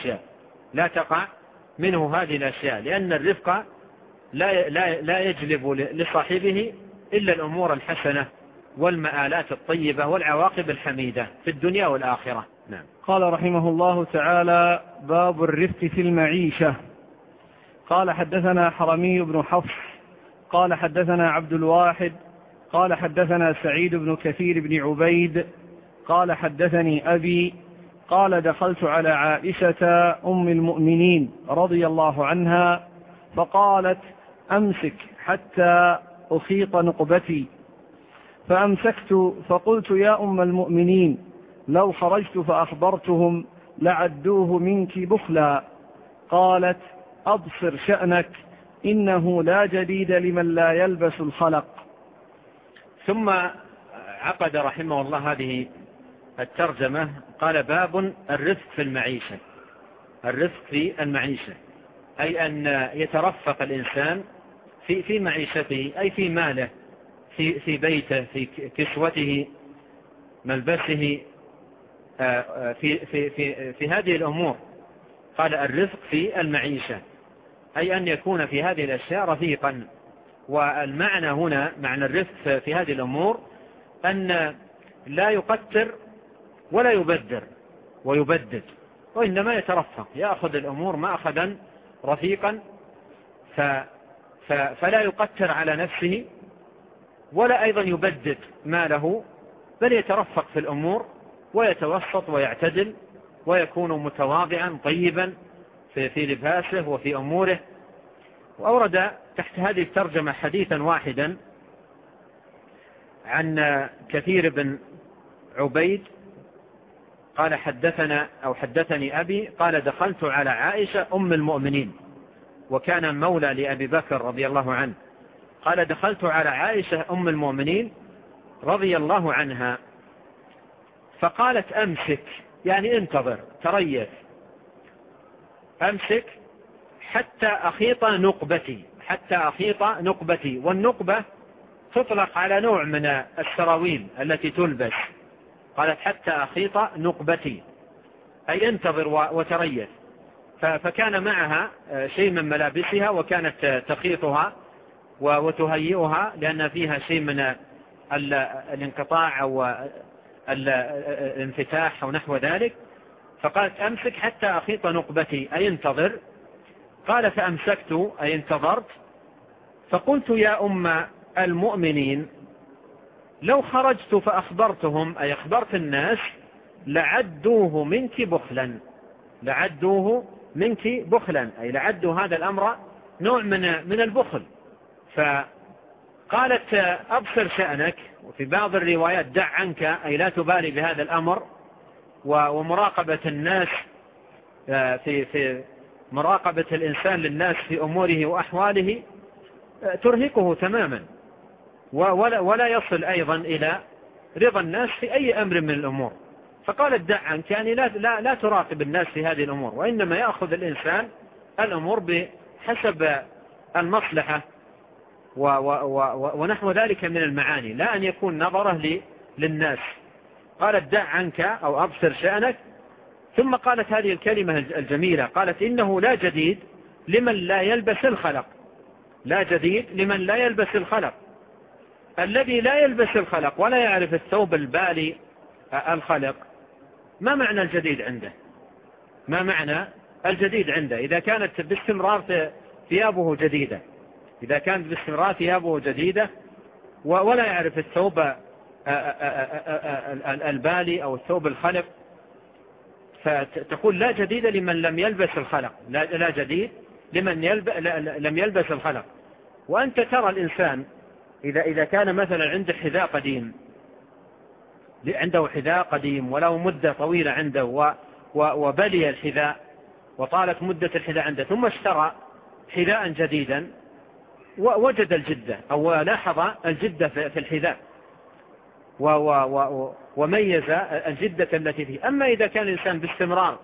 هذه الأشياء، لأن الرفق لا يجلب لصاحبه إلا الأمور الحسنة والمآلات الطيبة والعواقب الحميدة في الدنيا والآخرة. نعم. قال رحمه الله تعالى: باب الرفق في المعيشة. قال: حدثنا حرمي بن حفص قال حدثنا عبد الواحد قال حدثنا سعيد بن كثير بن عبيد قال حدثني أبي قال: دخلت على عائشة أم المؤمنين رضي الله عنها فقالت: أمسك حتى أخيط نقبتي. فأمسكت فقلت: يا أم المؤمنين، لو خرجت فأخبرتهم لعدوه منك بخلا. قالت: أبصر شأنك، إنه لا جديد لمن لا يلبس الخلق. ثم عقد رحمه الله هذه الترجمة، قال: باب الرفق في المعيشة. الرفق في المعيشة، أي أن يترفق الإنسان في معيشته، أي في ماله، في بيته، في كسوته، ملبسه، في هذه الأمور. قال: الرفق في المعيشة، أي أن يكون في هذه الأشياء رفيقا. والمعنى هنا، معنى الرفق في هذه الأمور، أن لا يقتر ولا يبدر ويبدد، وإنما يترفق، يأخذ الأمور مأخذا رفيقا، فلا يقتر على نفسه ولا أيضا يبدد ماله، بل يترفق في الأمور ويتوسط ويعتدل ويكون متواضعا طيبا في لباسه وفي أموره. وأورد تحت هذه الترجمة حديثا واحدا عن كثير بن عبيد قال حدثني أبي قال دخلت على عائشة أم المؤمنين، وكان مولى لأبي بكر رضي الله عنه، قال دخلت على عائشة أم المؤمنين رضي الله عنها فقالت أمسك، يعني انتظر تريث، أمسك حتى أخيط نقبتي، والنقبة تطلق على نوع من السراويل التي تلبس، قالت حتى أخيط نقبتي أي انتظر وتريث. فكان معها شيء من ملابسها وكانت تخيطها وتهيئها لأن فيها شيء من الانقطاع أو الانفتاح أو نحو ذلك، فقالت أمسك حتى أخيط نقبتي أي انتظر، قال فأمسكت أي انتظرت، فقلت يا أم المؤمنين لو خرجت فأخبرتهم أي أخبرت الناس لعدوه منك بخلا أي لعدوا هذا الأمر نوع من البخل. فقالت أبصر شأنك، وفي بعض الروايات دع عنك أي لا تبالي بهذا الأمر، ومراقبة الناس في مراقبة الإنسان للناس في أموره وأحواله ترهقه تماما، ولا يصل أيضا إلى رضا الناس في أي أمر من الأمور. فقالت دع عنك يعني لا تراقب الناس في هذه الأمور، وإنما يأخذ الإنسان الأمور بحسب المصلحة ونحو ذلك من المعاني، لا أن يكون نظره للناس. قالت دع عنك أو أبصر شأنك، ثم قالت هذه الكلمة الجميلة، قالت إنه لا جديد لمن لا يلبس الخلق. الذي لا يلبس الخلق ولا يعرف الثوب البالي الخلق، ما معنى الجديد عنده؟ إذا كانت باستمرار ثيابه جديدة، ولا يعرف الثوب البالي أو الثوب الخلق، فتقول لا جديد لمن لم يلبس الخلق، لا جديد لمن لم يلبس الخلق. وأنت ترى الإنسان إذا كان مثلا عنده حذاء قديم وله مدة طويلة عنده وبلي الحذاء وطالت مدة الحذاء عنده، ثم اشترى حذاء جديدا ووجد الجدة أو لاحظ الجدة في الحذاء وميز الجدة التي فيه. أما إذا كان الإنسان باستمرار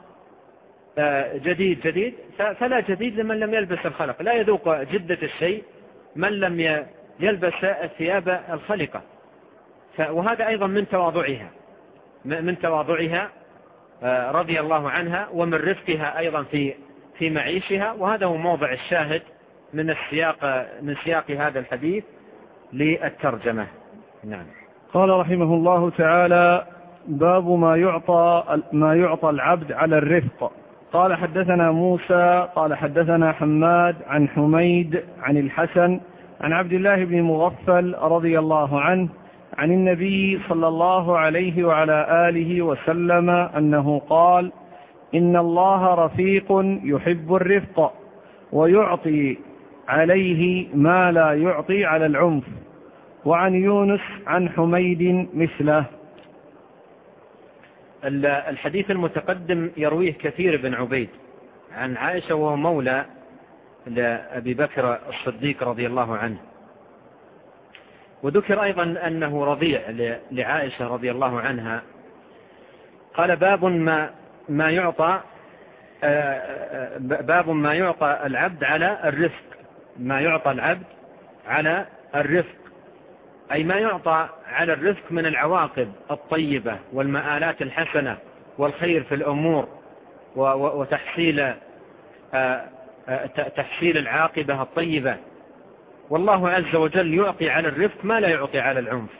جديد فلا جديد لمن لم يلبس الخلق، لا يذوق جدة الشيء من لم يلبس الثياب الخلقة. وهذا أيضا من تواضعها رضي الله عنها، ومن رفقها أيضا في معيشها. وهذا هو موضع الشاهد من سياق هذا الحديث للترجمة. نعم. قال رحمه الله تعالى: باب ما يعطى العبد على الرفق. قال حدثنا موسى قال حدثنا حماد عن حميد عن الحسن عن عبد الله بن مغفل رضي الله عنه عن النبي صلى الله عليه وعلى آله وسلم أنه قال: إن الله رفيق يحب الرفق ويعطي عليه ما لا يعطي على العنف. وعن يونس عن حميد مثله. الحديث المتقدم يرويه كثير بن عبيد عن عائشة، وهو مولى لأبي بكر الصديق رضي الله عنه. وذكر أيضا أنه رضيع لعائشة رضي الله عنها. قال: باب ما يعطى العبد على الرفق. ما يعطى العبد على الرفق أي ما يعطى على الرفق من العواقب الطيبة والمآلات الحسنة والخير في الأمور وتحصيل العاقبة الطيبة. والله عز وجل يعطي على الرفق ما لا يعطي على العنف.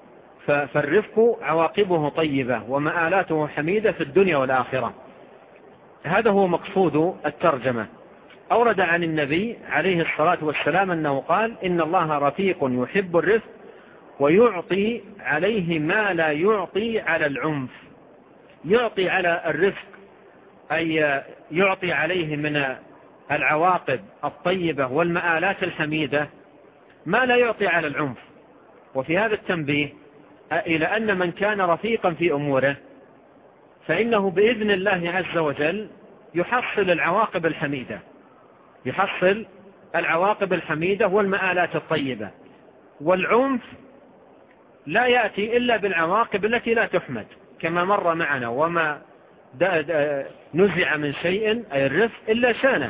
فالرفق عواقبه طيبة ومآلاته حميدة في الدنيا والآخرة. هذا هو مقصود الترجمة. أورد عن النبي عليه الصلاة والسلام أنه قال: إن الله رفيق يحب الرفق ويعطي عليه ما لا يعطي على العنف. يعطي على الرفق أي يعطي عليه من العواقب الطيبة والمآلات الحميدة ما لا يعطي على العنف. وفي هذا التنبيه إلى أن من كان رفيقا في أموره فإنه بإذن الله عز وجل يحصل العواقب الحميدة، يحصل العواقب الحميدة والمآلات الطيبة. والعنف لا يأتي إلا بالعواقب التي لا تحمد كما مر معنا: وما نزع من شيء أي الرفق إلا شانه.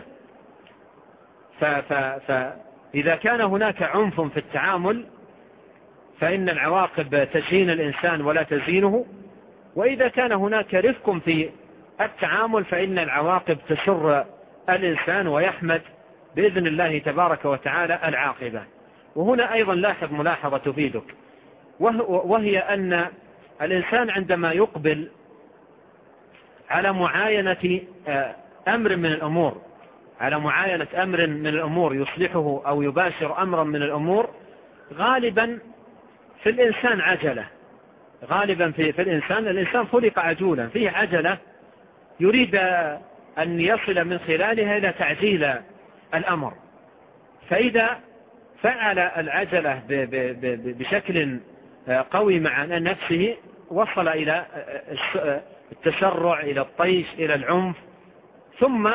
فإذا كان هناك عنف في التعامل فإن العواقب تزين الإنسان ولا تزينه، وإذا كان هناك رفق في التعامل فإن العواقب تسر الإنسان ويحمد بإذن الله تبارك وتعالى العاقبة. وهنا أيضا لاحظ ملاحظة تفيدك، وهي أن الإنسان عندما يقبل على معاينة أمر من الأمور، على معاينة أمر من الأمور يصلحه أو يباشر أمرا من الأمور، غالبا في الإنسان عجلة، غالبا في الإنسان خلق عجولا، فيه عجلة يريد أن يصل من خلالها إلى تعجيل الأمر. فإذا فعل العجلة بشكل قوي مع نفسه وصل إلى التسرع، إلى الطيش، إلى العنف، ثم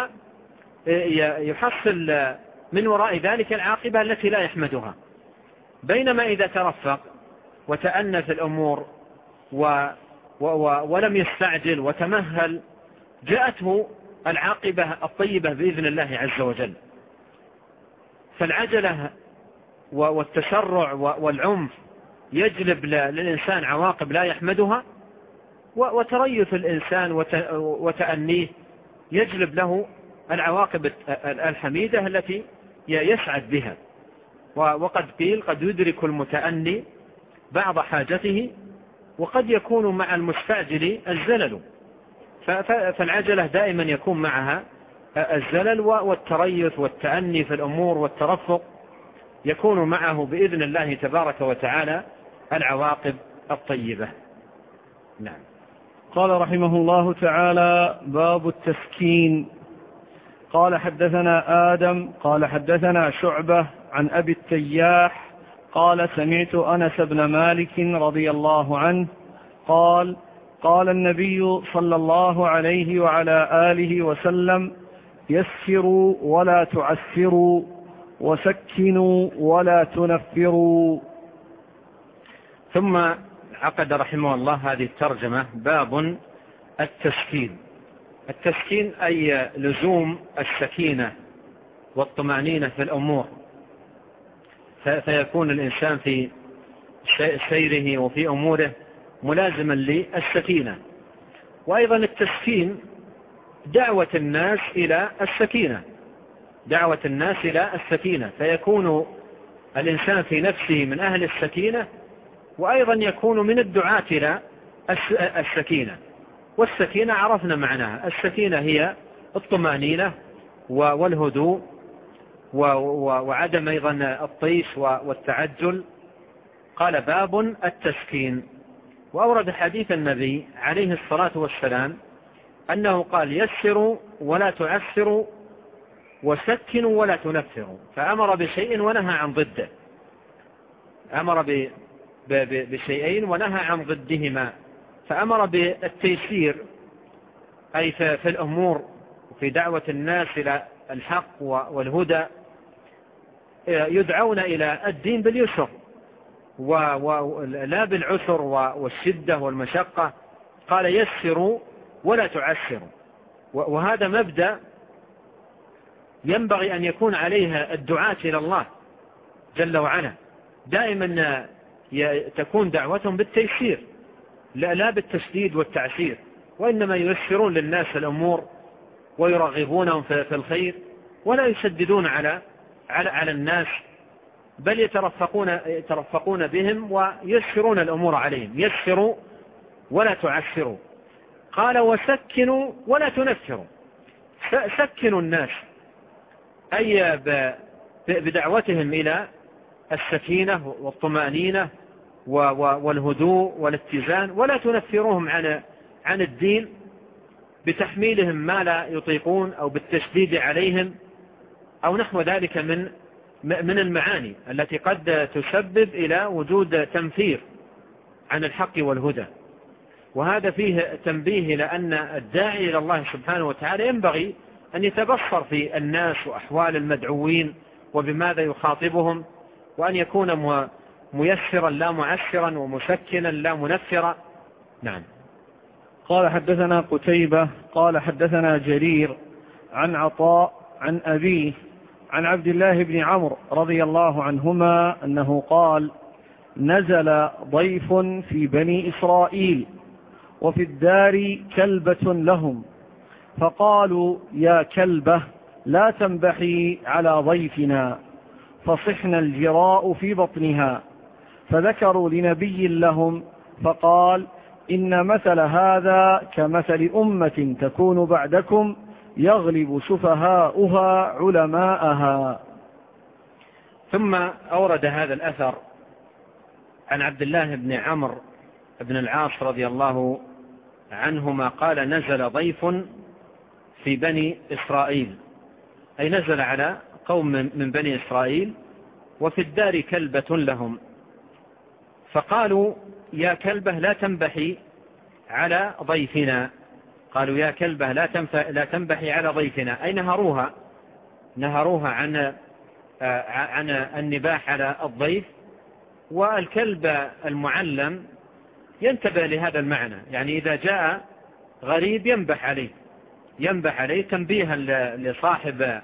يحصل من وراء ذلك العاقبة التي لا يحمدها. بينما إذا ترفق وتأنى في الأمور ولم يستعجل وتمهل جاءته العاقبة الطيبة بإذن الله عز وجل. فالعجلة والتسرع والعنف يجلب للإنسان عواقب لا يحمدها، وتريث الإنسان وتأنيه يجلب له العواقب الحميدة التي يسعد بها. وقد قيل: قد يدرك المتأني بعض حاجته وقد يكون مع المستعجل الزلل. فالعجلة دائما يكون معها الزلل، والتريث والتأني في الأمور والترفق يكون معه بإذن الله تبارك وتعالى العواقب الطيبة. نعم. قال رحمه الله تعالى: باب التسكين. قال: حدثنا آدم قال حدثنا شعبة عن أبي التياح قال: سمعت أنس بن مالك رضي الله عنه قال: قال النبي صلى الله عليه وعلى آله وسلم: يسروا ولا تعسروا وسكنوا ولا تنفروا. ثم عقد رحمه الله هذه الترجمة: باب التسكين. التسكين أي لزوم السكينة والطمأنينة في الأمور، فيكون الإنسان في سيره وفي أموره ملازما للسكينة. وأيضا التسكين دعوة الناس إلى السكينة، دعوة الناس إلى السكينة، فيكون الإنسان في نفسه من أهل السكينة، وأيضا يكون من الدعاة إلى السكينة. والسكينة عرفنا معناها، السكينة هي الطمأنينة والهدوء وعدم أيضا الطيش والتعجل. قال: باب التسكين. وأورد حديث النبي عليه الصلاة والسلام أنه قال: يسروا ولا تعسروا وسكنوا ولا تنفروا. فأمر بشيء ونهى عن ضده، أمر بشيئين ونهى عن ضدهما. فأمر بالتيسير أي في الأمور وفي دعوة الناس إلى الحق والهدى، يدعون إلى الدين باليسر ولا بالعسر والشدة والمشقة. قال: يسروا ولا تعسروا. وهذا مبدأ ينبغي أن يكون عليها الدعاة إلى الله جل وعلا، دائما تكون دعوتهم بالتيسير لا بالتشديد والتعسير، وإنما ييسرون للناس الأمور ويرغبونهم في الخير، ولا يشددون على الناس، بل يترفقون بهم ويسرون الأمور عليهم. يسروا ولا تعسروا. قال: وسكنوا ولا تنفروا. سكنوا الناس، أي بدعوتهم إلى السكينة والطمأنينة والهدوء والاتزان، ولا تنفروهم عن الدين بتحميلهم ما لا يطيقون أو بالتشديد عليهم أو نحو ذلك من المعاني التي قد تسبب إلى وجود تنفير عن الحق والهدى. وهذا فيه تنبيه إلى أن الداعي إلى الله سبحانه وتعالى ينبغي أن يتبصر في الناس وأحوال المدعوين وبماذا يخاطبهم، وأن يكون ميسرا لا معسرا ومسكنا لا منفرا. نعم. قال حدثنا قتيبة قال حدثنا جرير عن عطاء عن أبيه عن عبد الله بن عمرو رضي الله عنهما أنه قال: نزل ضيف في بني إسرائيل وفي الدار كلبة لهم، فقالوا: يا كلبة لا تنبحي على ضيفنا، فصحنا الجراء في بطنها. فذكروا لنبي لهم فقال: إن مثل هذا كمثل أمة تكون بعدكم يغلب سفهاؤها علماءها. ثم أورد هذا الأثر عن عبد الله بن عمرو بن العاص رضي الله عنهما قال: نزل ضيف في بني إسرائيل، أي نزل على قوم من بني إسرائيل، وفي الدار كلبة لهم، فقالوا: يا كلبة لا تنبحي على ضيفنا. قالوا: يا كلبة لا تنبحي على ضيفنا، أي نهروها عن النباح على الضيف. والكلب المعلم ينتبه لهذا المعنى، يعني إذا جاء غريب ينبح عليه تنبيها لصاحب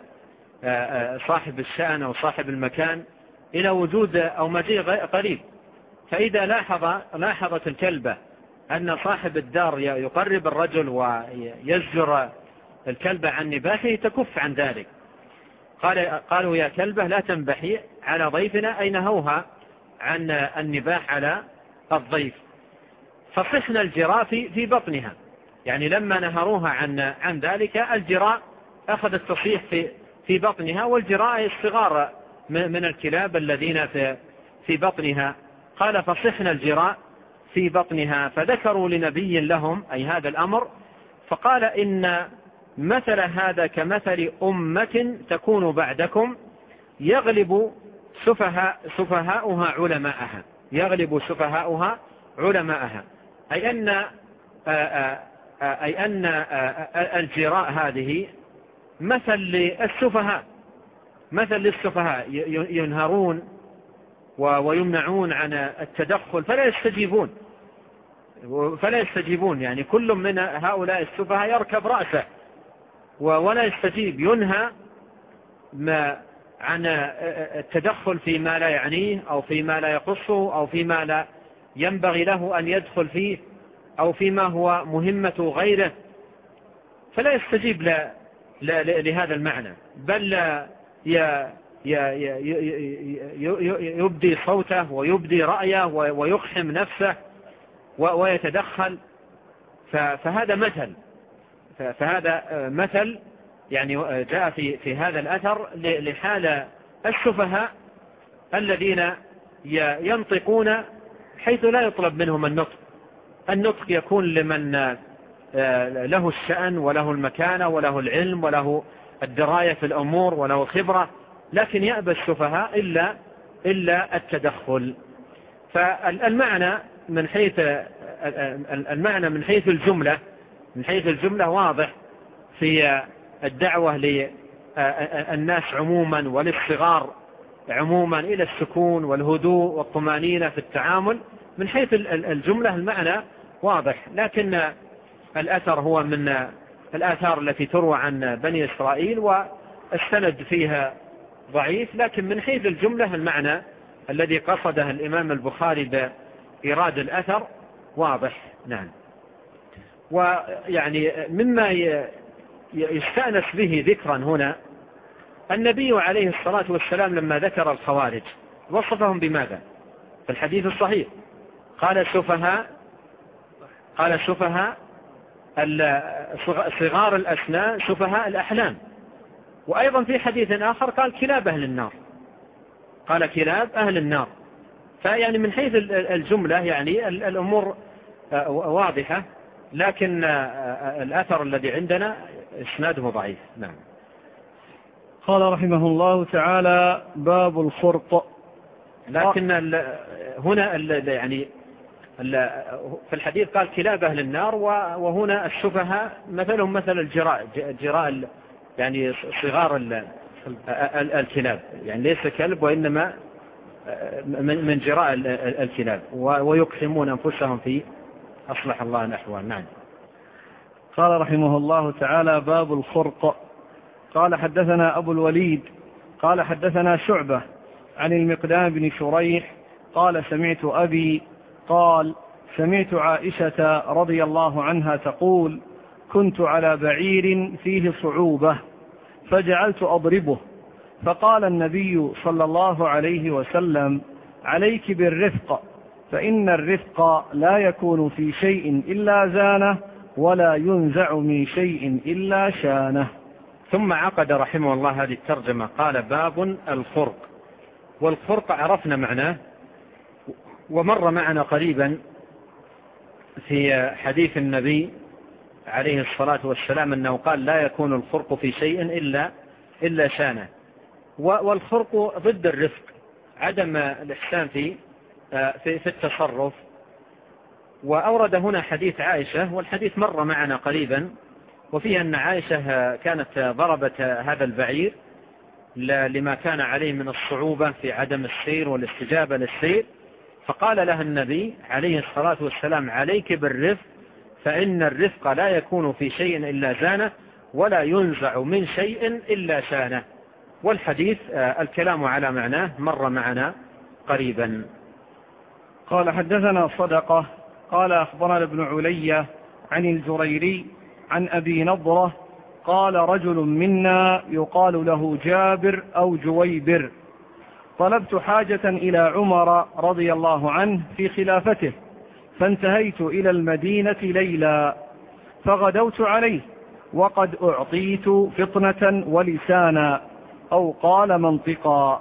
الشأن أو صاحب المكان إلى وجود أو مجيء قريب. فإذا لاحظت الكلبة أن صاحب الدار يقرب الرجل ويزجر الكلبة عن نباحه تكف عن ذلك. قالوا: يا كلبة لا تنبحي على ضيفنا، أي نهوها عن النباح على الضيف. فصحنا الجراء في بطنها، يعني لما نهروها عن ذلك الجراء أخذت تصيح في بطنها، والجراء الصغار من الكلاب الذين في بطنها. قال: فصحنا الجراء في بطنها. فذكروا لنبي لهم أي هذا الأمر، فقال: إن مثل هذا كمثل أمة تكون بعدكم يغلب سفهاؤها علماءها. يغلب سفهاؤها علماءها، أي أن الجراء هذه مثل للسفهاء ينهرون ويمنعون عن التدخل فلا يستجيبون، يعني كل من هؤلاء السفهاء يركب رأسه ولا يستجيب، ينهى عن التدخل فيما لا يعنيه أو فيما لا يخصه أو فيما لا ينبغي له أن يدخل فيه أو فيما هو مهمة غيره، فلا يستجيب لهذا المعنى، بل يبدي صوته ويبدي رأيه ويقحم نفسه ويتدخل. فهذا مثل يعني جاء في هذا الأثر لحال السفهاء الذين ينطقون حيث لا يطلب منهم النطق يكون لمن له الشأن وله المكانة وله العلم وله الدراية في الأمور وله الخبرة، لكن يأبى السفهاء إلا التدخل. فالمعنى من حيث الجملة واضح في الدعوة للناس عموما وللصغار عموما إلى السكون والهدوء والطمأنينة في التعامل. من حيث الجملة المعنى واضح، لكن الأثر هو من الآثار التي تروى عن بني إسرائيل والسند فيها ضعيف، لكن من حيث الجملة المعنى الذي قصده الإمام البخاري بإيراد الأثر واضح. نعم. ويعني مما يستأنس به ذكرا هنا النبي عليه الصلاة والسلام لما ذكر الخوارج وصفهم بماذا؟ في الحديث الصحيح قال سفهاء صغار الأسنان سفهاء الأحلام. وأيضا في حديث آخر قال كلاب أهل النار، قال كلاب أهل النار. فيعني من حيث الجملة يعني الأمور واضحة، لكن الأثر الذي عندنا إسناده ضعيف. نعم. قال رحمه الله تعالى: باب الخرق. لكن هنا يعني في الحديث قال كلاب أهل النار، وهنا السفهاء مثلهم مثل الجراء يعني صغار الكلاب، يعني ليس كلب وإنما من جراء الكلاب، ويقحمون أنفسهم في أصلح الله الأحوال. نعم. قال رحمه الله تعالى: باب الخرق. قال حدثنا أبو الوليد قال حدثنا شعبة عن المقدام بن شريح قال سمعت أبي قال سمعت عائشة رضي الله عنها تقول: كنت على بعير فيه صعوبة فجعلت أضربه، فقال النبي صلى الله عليه وسلم: عليك بالرفق، فإن الرفق لا يكون في شيء إلا زانه، ولا ينزع من شيء إلا شانه. ثم عقد رحمه الله هذه الترجمة قال: باب الخرق. والخرق عرفنا معناه، ومر معنا قريبا في حديث النبي عليه الصلاة والسلام أنه قال: لا يكون الخرق في شيء إلا شانه. والخرق ضد الرفق، عدم الإحسان في التصرف. وأورد هنا حديث عائشة، والحديث مر معنا قريبا، وفيه أن عائشة كانت ضربت هذا البعير لما كان عليه من الصعوبة في عدم السير والاستجابة للسير، فقال لها النبي عليه الصلاة والسلام: عليك بالرفق، فإن الرفق لا يكون في شيء إلا زانه، ولا ينزع من شيء إلا شانه. والحديث الكلام على معناه مر معنا قريبا. قال حدثنا صدقة قال أخبرنا ابن علي عن الجريري عن أبي نضرة قال: رجل منا يقال له جابر أو جويبر، طلبت حاجة إلى عمر رضي الله عنه في خلافته، فانتهيت إلى المدينة ليلا، فغدوت عليه وقد أعطيت فطنة ولسانا، أو قال منطقا.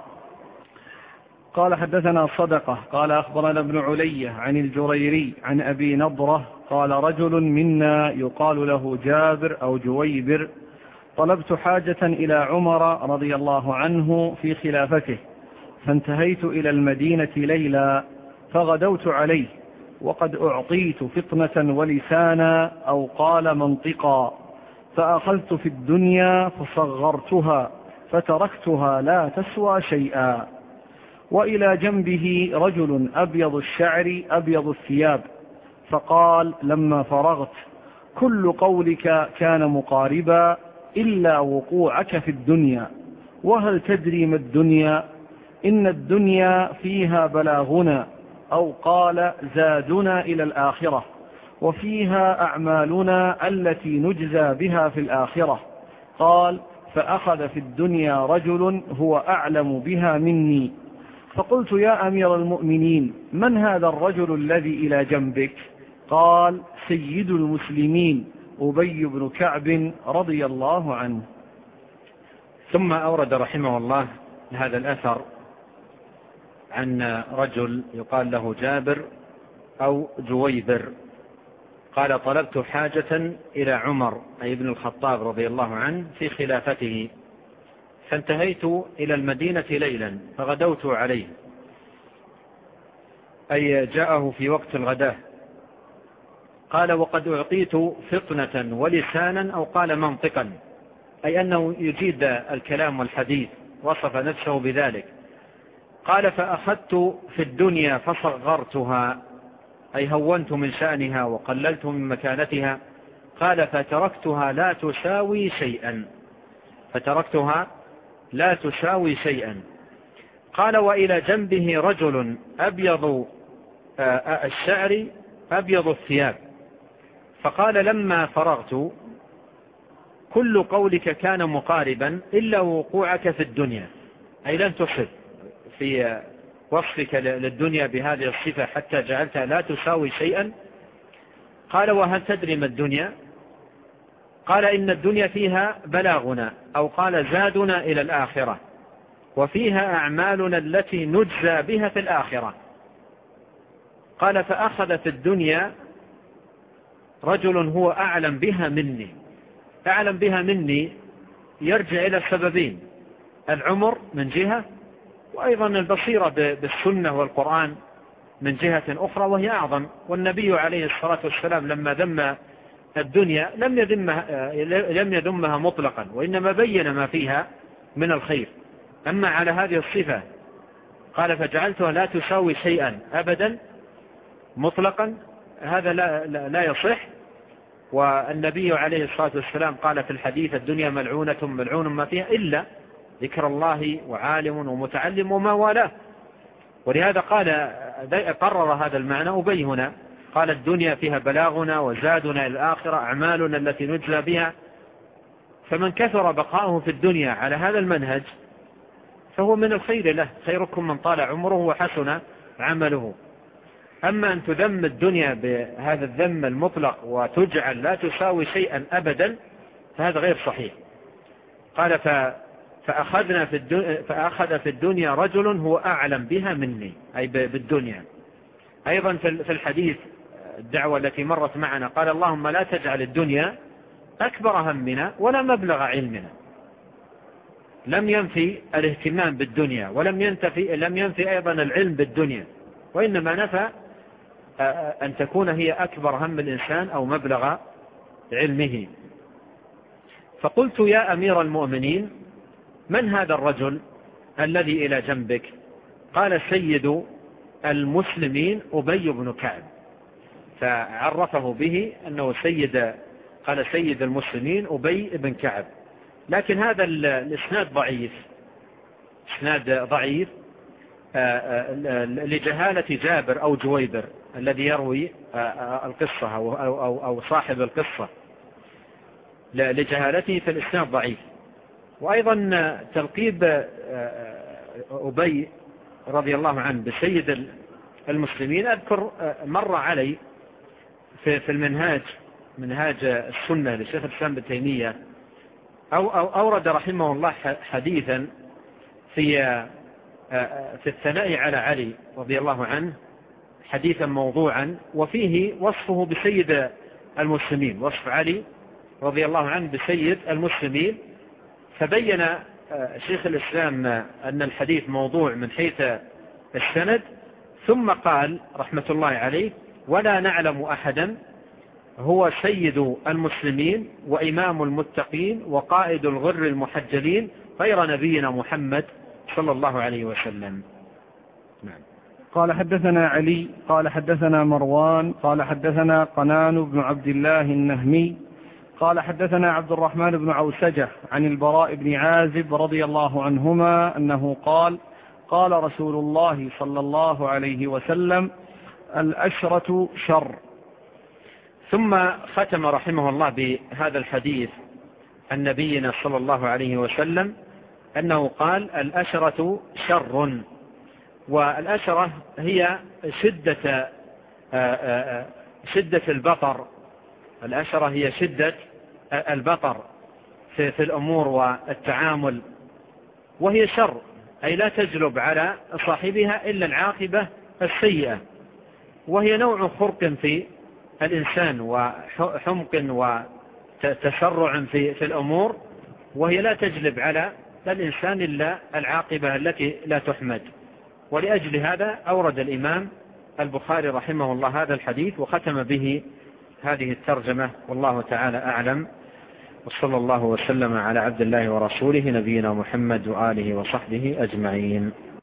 قال حدثنا صدقة قال أخبرنا ابن علي عن الجريري عن أبي نضرة قال: رجل منا يقال له جابر أو جويبر، طلبت حاجة إلى عمر رضي الله عنه في خلافته، فانتهيت إلى المدينة ليلا، فغدوت عليه وقد أعطيت فطنة ولسانا، أو قال منطقا، فأخذت في الدنيا فصغرتها فتركتها لا تسوى شيئا. وإلى جنبه رجل أبيض الشعر أبيض الثياب، فقال لما فرغت: كل قولك كان مقاربا إلا وقوعك في الدنيا، وهل تدري ما الدنيا؟ إن الدنيا فيها بلاغنا، أو قال زادنا إلى الآخرة، وفيها أعمالنا التي نجزى بها في الآخرة. قال: فأخذ في الدنيا رجل هو أعلم بها مني، فقلت: يا أمير المؤمنين، من هذا الرجل الذي إلى جنبك؟ قال: سيد المسلمين أبي بن كعب رضي الله عنه. ثم أورد رحمه الله هذا الأثر عن رجل يقال له جابر أو جويبر قال: طلبت حاجة إلى عمر أي ابن الخطاب رضي الله عنه في خلافته، فانتهيت إلى المدينة ليلا، فغدوت عليه، أي جاءه في وقت الغداء. قال: وقد أعطيت فطنة ولسانا، أو قال منطقا، أي أنه يجيد الكلام والحديث، وصف نفسه بذلك. قال: فأخذت في الدنيا فصغرتها، أي هونت من شأنها وقللت من مكانتها. قال: فتركتها لا تساوي شيئا، فتركتها لا تساوي شيئا. قال: وإلى جنبه رجل أبيض الشعر أبيض الثياب، فقال: لما فرغت: كل قولك كان مقاربا إلا وقوعك في الدنيا، أي لن تصب في وصفك للدنيا بهذه الصفة حتى جعلتها لا تساوي شيئا. قال: وهل تدري ما الدنيا؟ قال إن الدنيا فيها بلاغنا، أو قال زادنا إلى الآخرة، وفيها أعمالنا التي نجزى بها في الآخرة. قال فأخذ في الدنيا رجل هو أعلم بها مني. أعلم بها مني يرجع إلى السببين: العمر من جهة، وأيضا البصيرة بالسنة والقرآن من جهة أخرى وهي أعظم. والنبي عليه الصلاة والسلام لما ذم الدنيا لم يذمها مطلقا، وإنما بين ما فيها من الخير. أما على هذه الصفة قال فجعلتها لا تساوي شيئا أبدا مطلقا، هذا لا يصح. والنبي عليه الصلاة والسلام قال في الحديث: الدنيا ملعونة ملعون ما فيها إلا ذكر الله وعالم ومتعلم وما والاه. ولهذا قرر هذا المعنى أبي هنا، قال الدنيا فيها بلاغنا وزادنا إلى الآخرة، أعمالنا التي نجزى بها. فمن كثر بقاؤه في الدنيا على هذا المنهج فهو من الخير له: خيركم من طال عمره وحسن عمله. أما أن تذم الدنيا بهذا الذم المطلق وتجعل لا تساوي شيئا أبدا فهذا غير صحيح. قال فأخذ في الدنيا رجل هو أعلم بها مني، أي بالدنيا. أيضا في الحديث الدعوة التي مرت معنا قال: اللهم لا تجعل الدنيا أكبر همنا ولا مبلغ علمنا. لم ينفي الاهتمام بالدنيا ولم ينفي أيضا العلم بالدنيا، وإنما نفى أن تكون هي أكبر هم الإنسان أو مبلغ علمه. فقلت: يا أمير المؤمنين، من هذا الرجل الذي إلى جنبك؟ قال: سيد المسلمين أبي بن كعب. فعرفه به أنه قال سيد المسلمين أبي بن كعب. لكن هذا الإسناد ضعيف، إسناد ضعيف لجهالة جابر أو جويبر الذي يروي القصة أو صاحب القصة، لجهالته في الإسناد ضعيف. وأيضا تلقيب أبي رضي الله عنه بسيد المسلمين أذكر مر علي في منهاج السنة لشيخ الإسلام ابن تيمية، أو أورد رحمه الله حديثا في الثناء على علي رضي الله عنه، حديثا موضوعا وفيه وصفه بسيد المسلمين، وصف علي رضي الله عنه بسيد المسلمين. فبين شيخ الإسلام أن الحديث موضوع من حيث السند، ثم قال رحمة الله عليه: ولا نعلم أحدا هو سيد المسلمين وإمام المتقين وقائد الغر المحجلين غير نبينا محمد صلى الله عليه وسلم. نعم. قال حدثنا علي قال حدثنا مروان قال حدثنا قنان بن عبد الله النهمي قال حدثنا عبد الرحمن بن عوسجة عن البراء بن عازب رضي الله عنهما أنه قال: قال رسول الله صلى الله عليه وسلم: الأشرة شر. ثم ختم رحمه الله بهذا الحديث عن نبينا صلى الله عليه وسلم أنه قال: الأشرة شر. والأشرة هي شدة البطر. الأشرة هي شدة البطر في الأمور والتعامل، وهي شر، أي لا تجلب على صاحبها إلا العاقبة السيئة، وهي نوع خرق في الإنسان وحمق وتسرع في الأمور، وهي لا تجلب على الإنسان إلا العاقبة التي لا تحمد. ولأجل هذا أورد الإمام البخاري رحمه الله هذا الحديث وختم به هذه الترجمة، والله تعالى أعلم. وصلى الله وسلم على عبد الله ورسوله نبينا محمد وآله وصحبه أجمعين.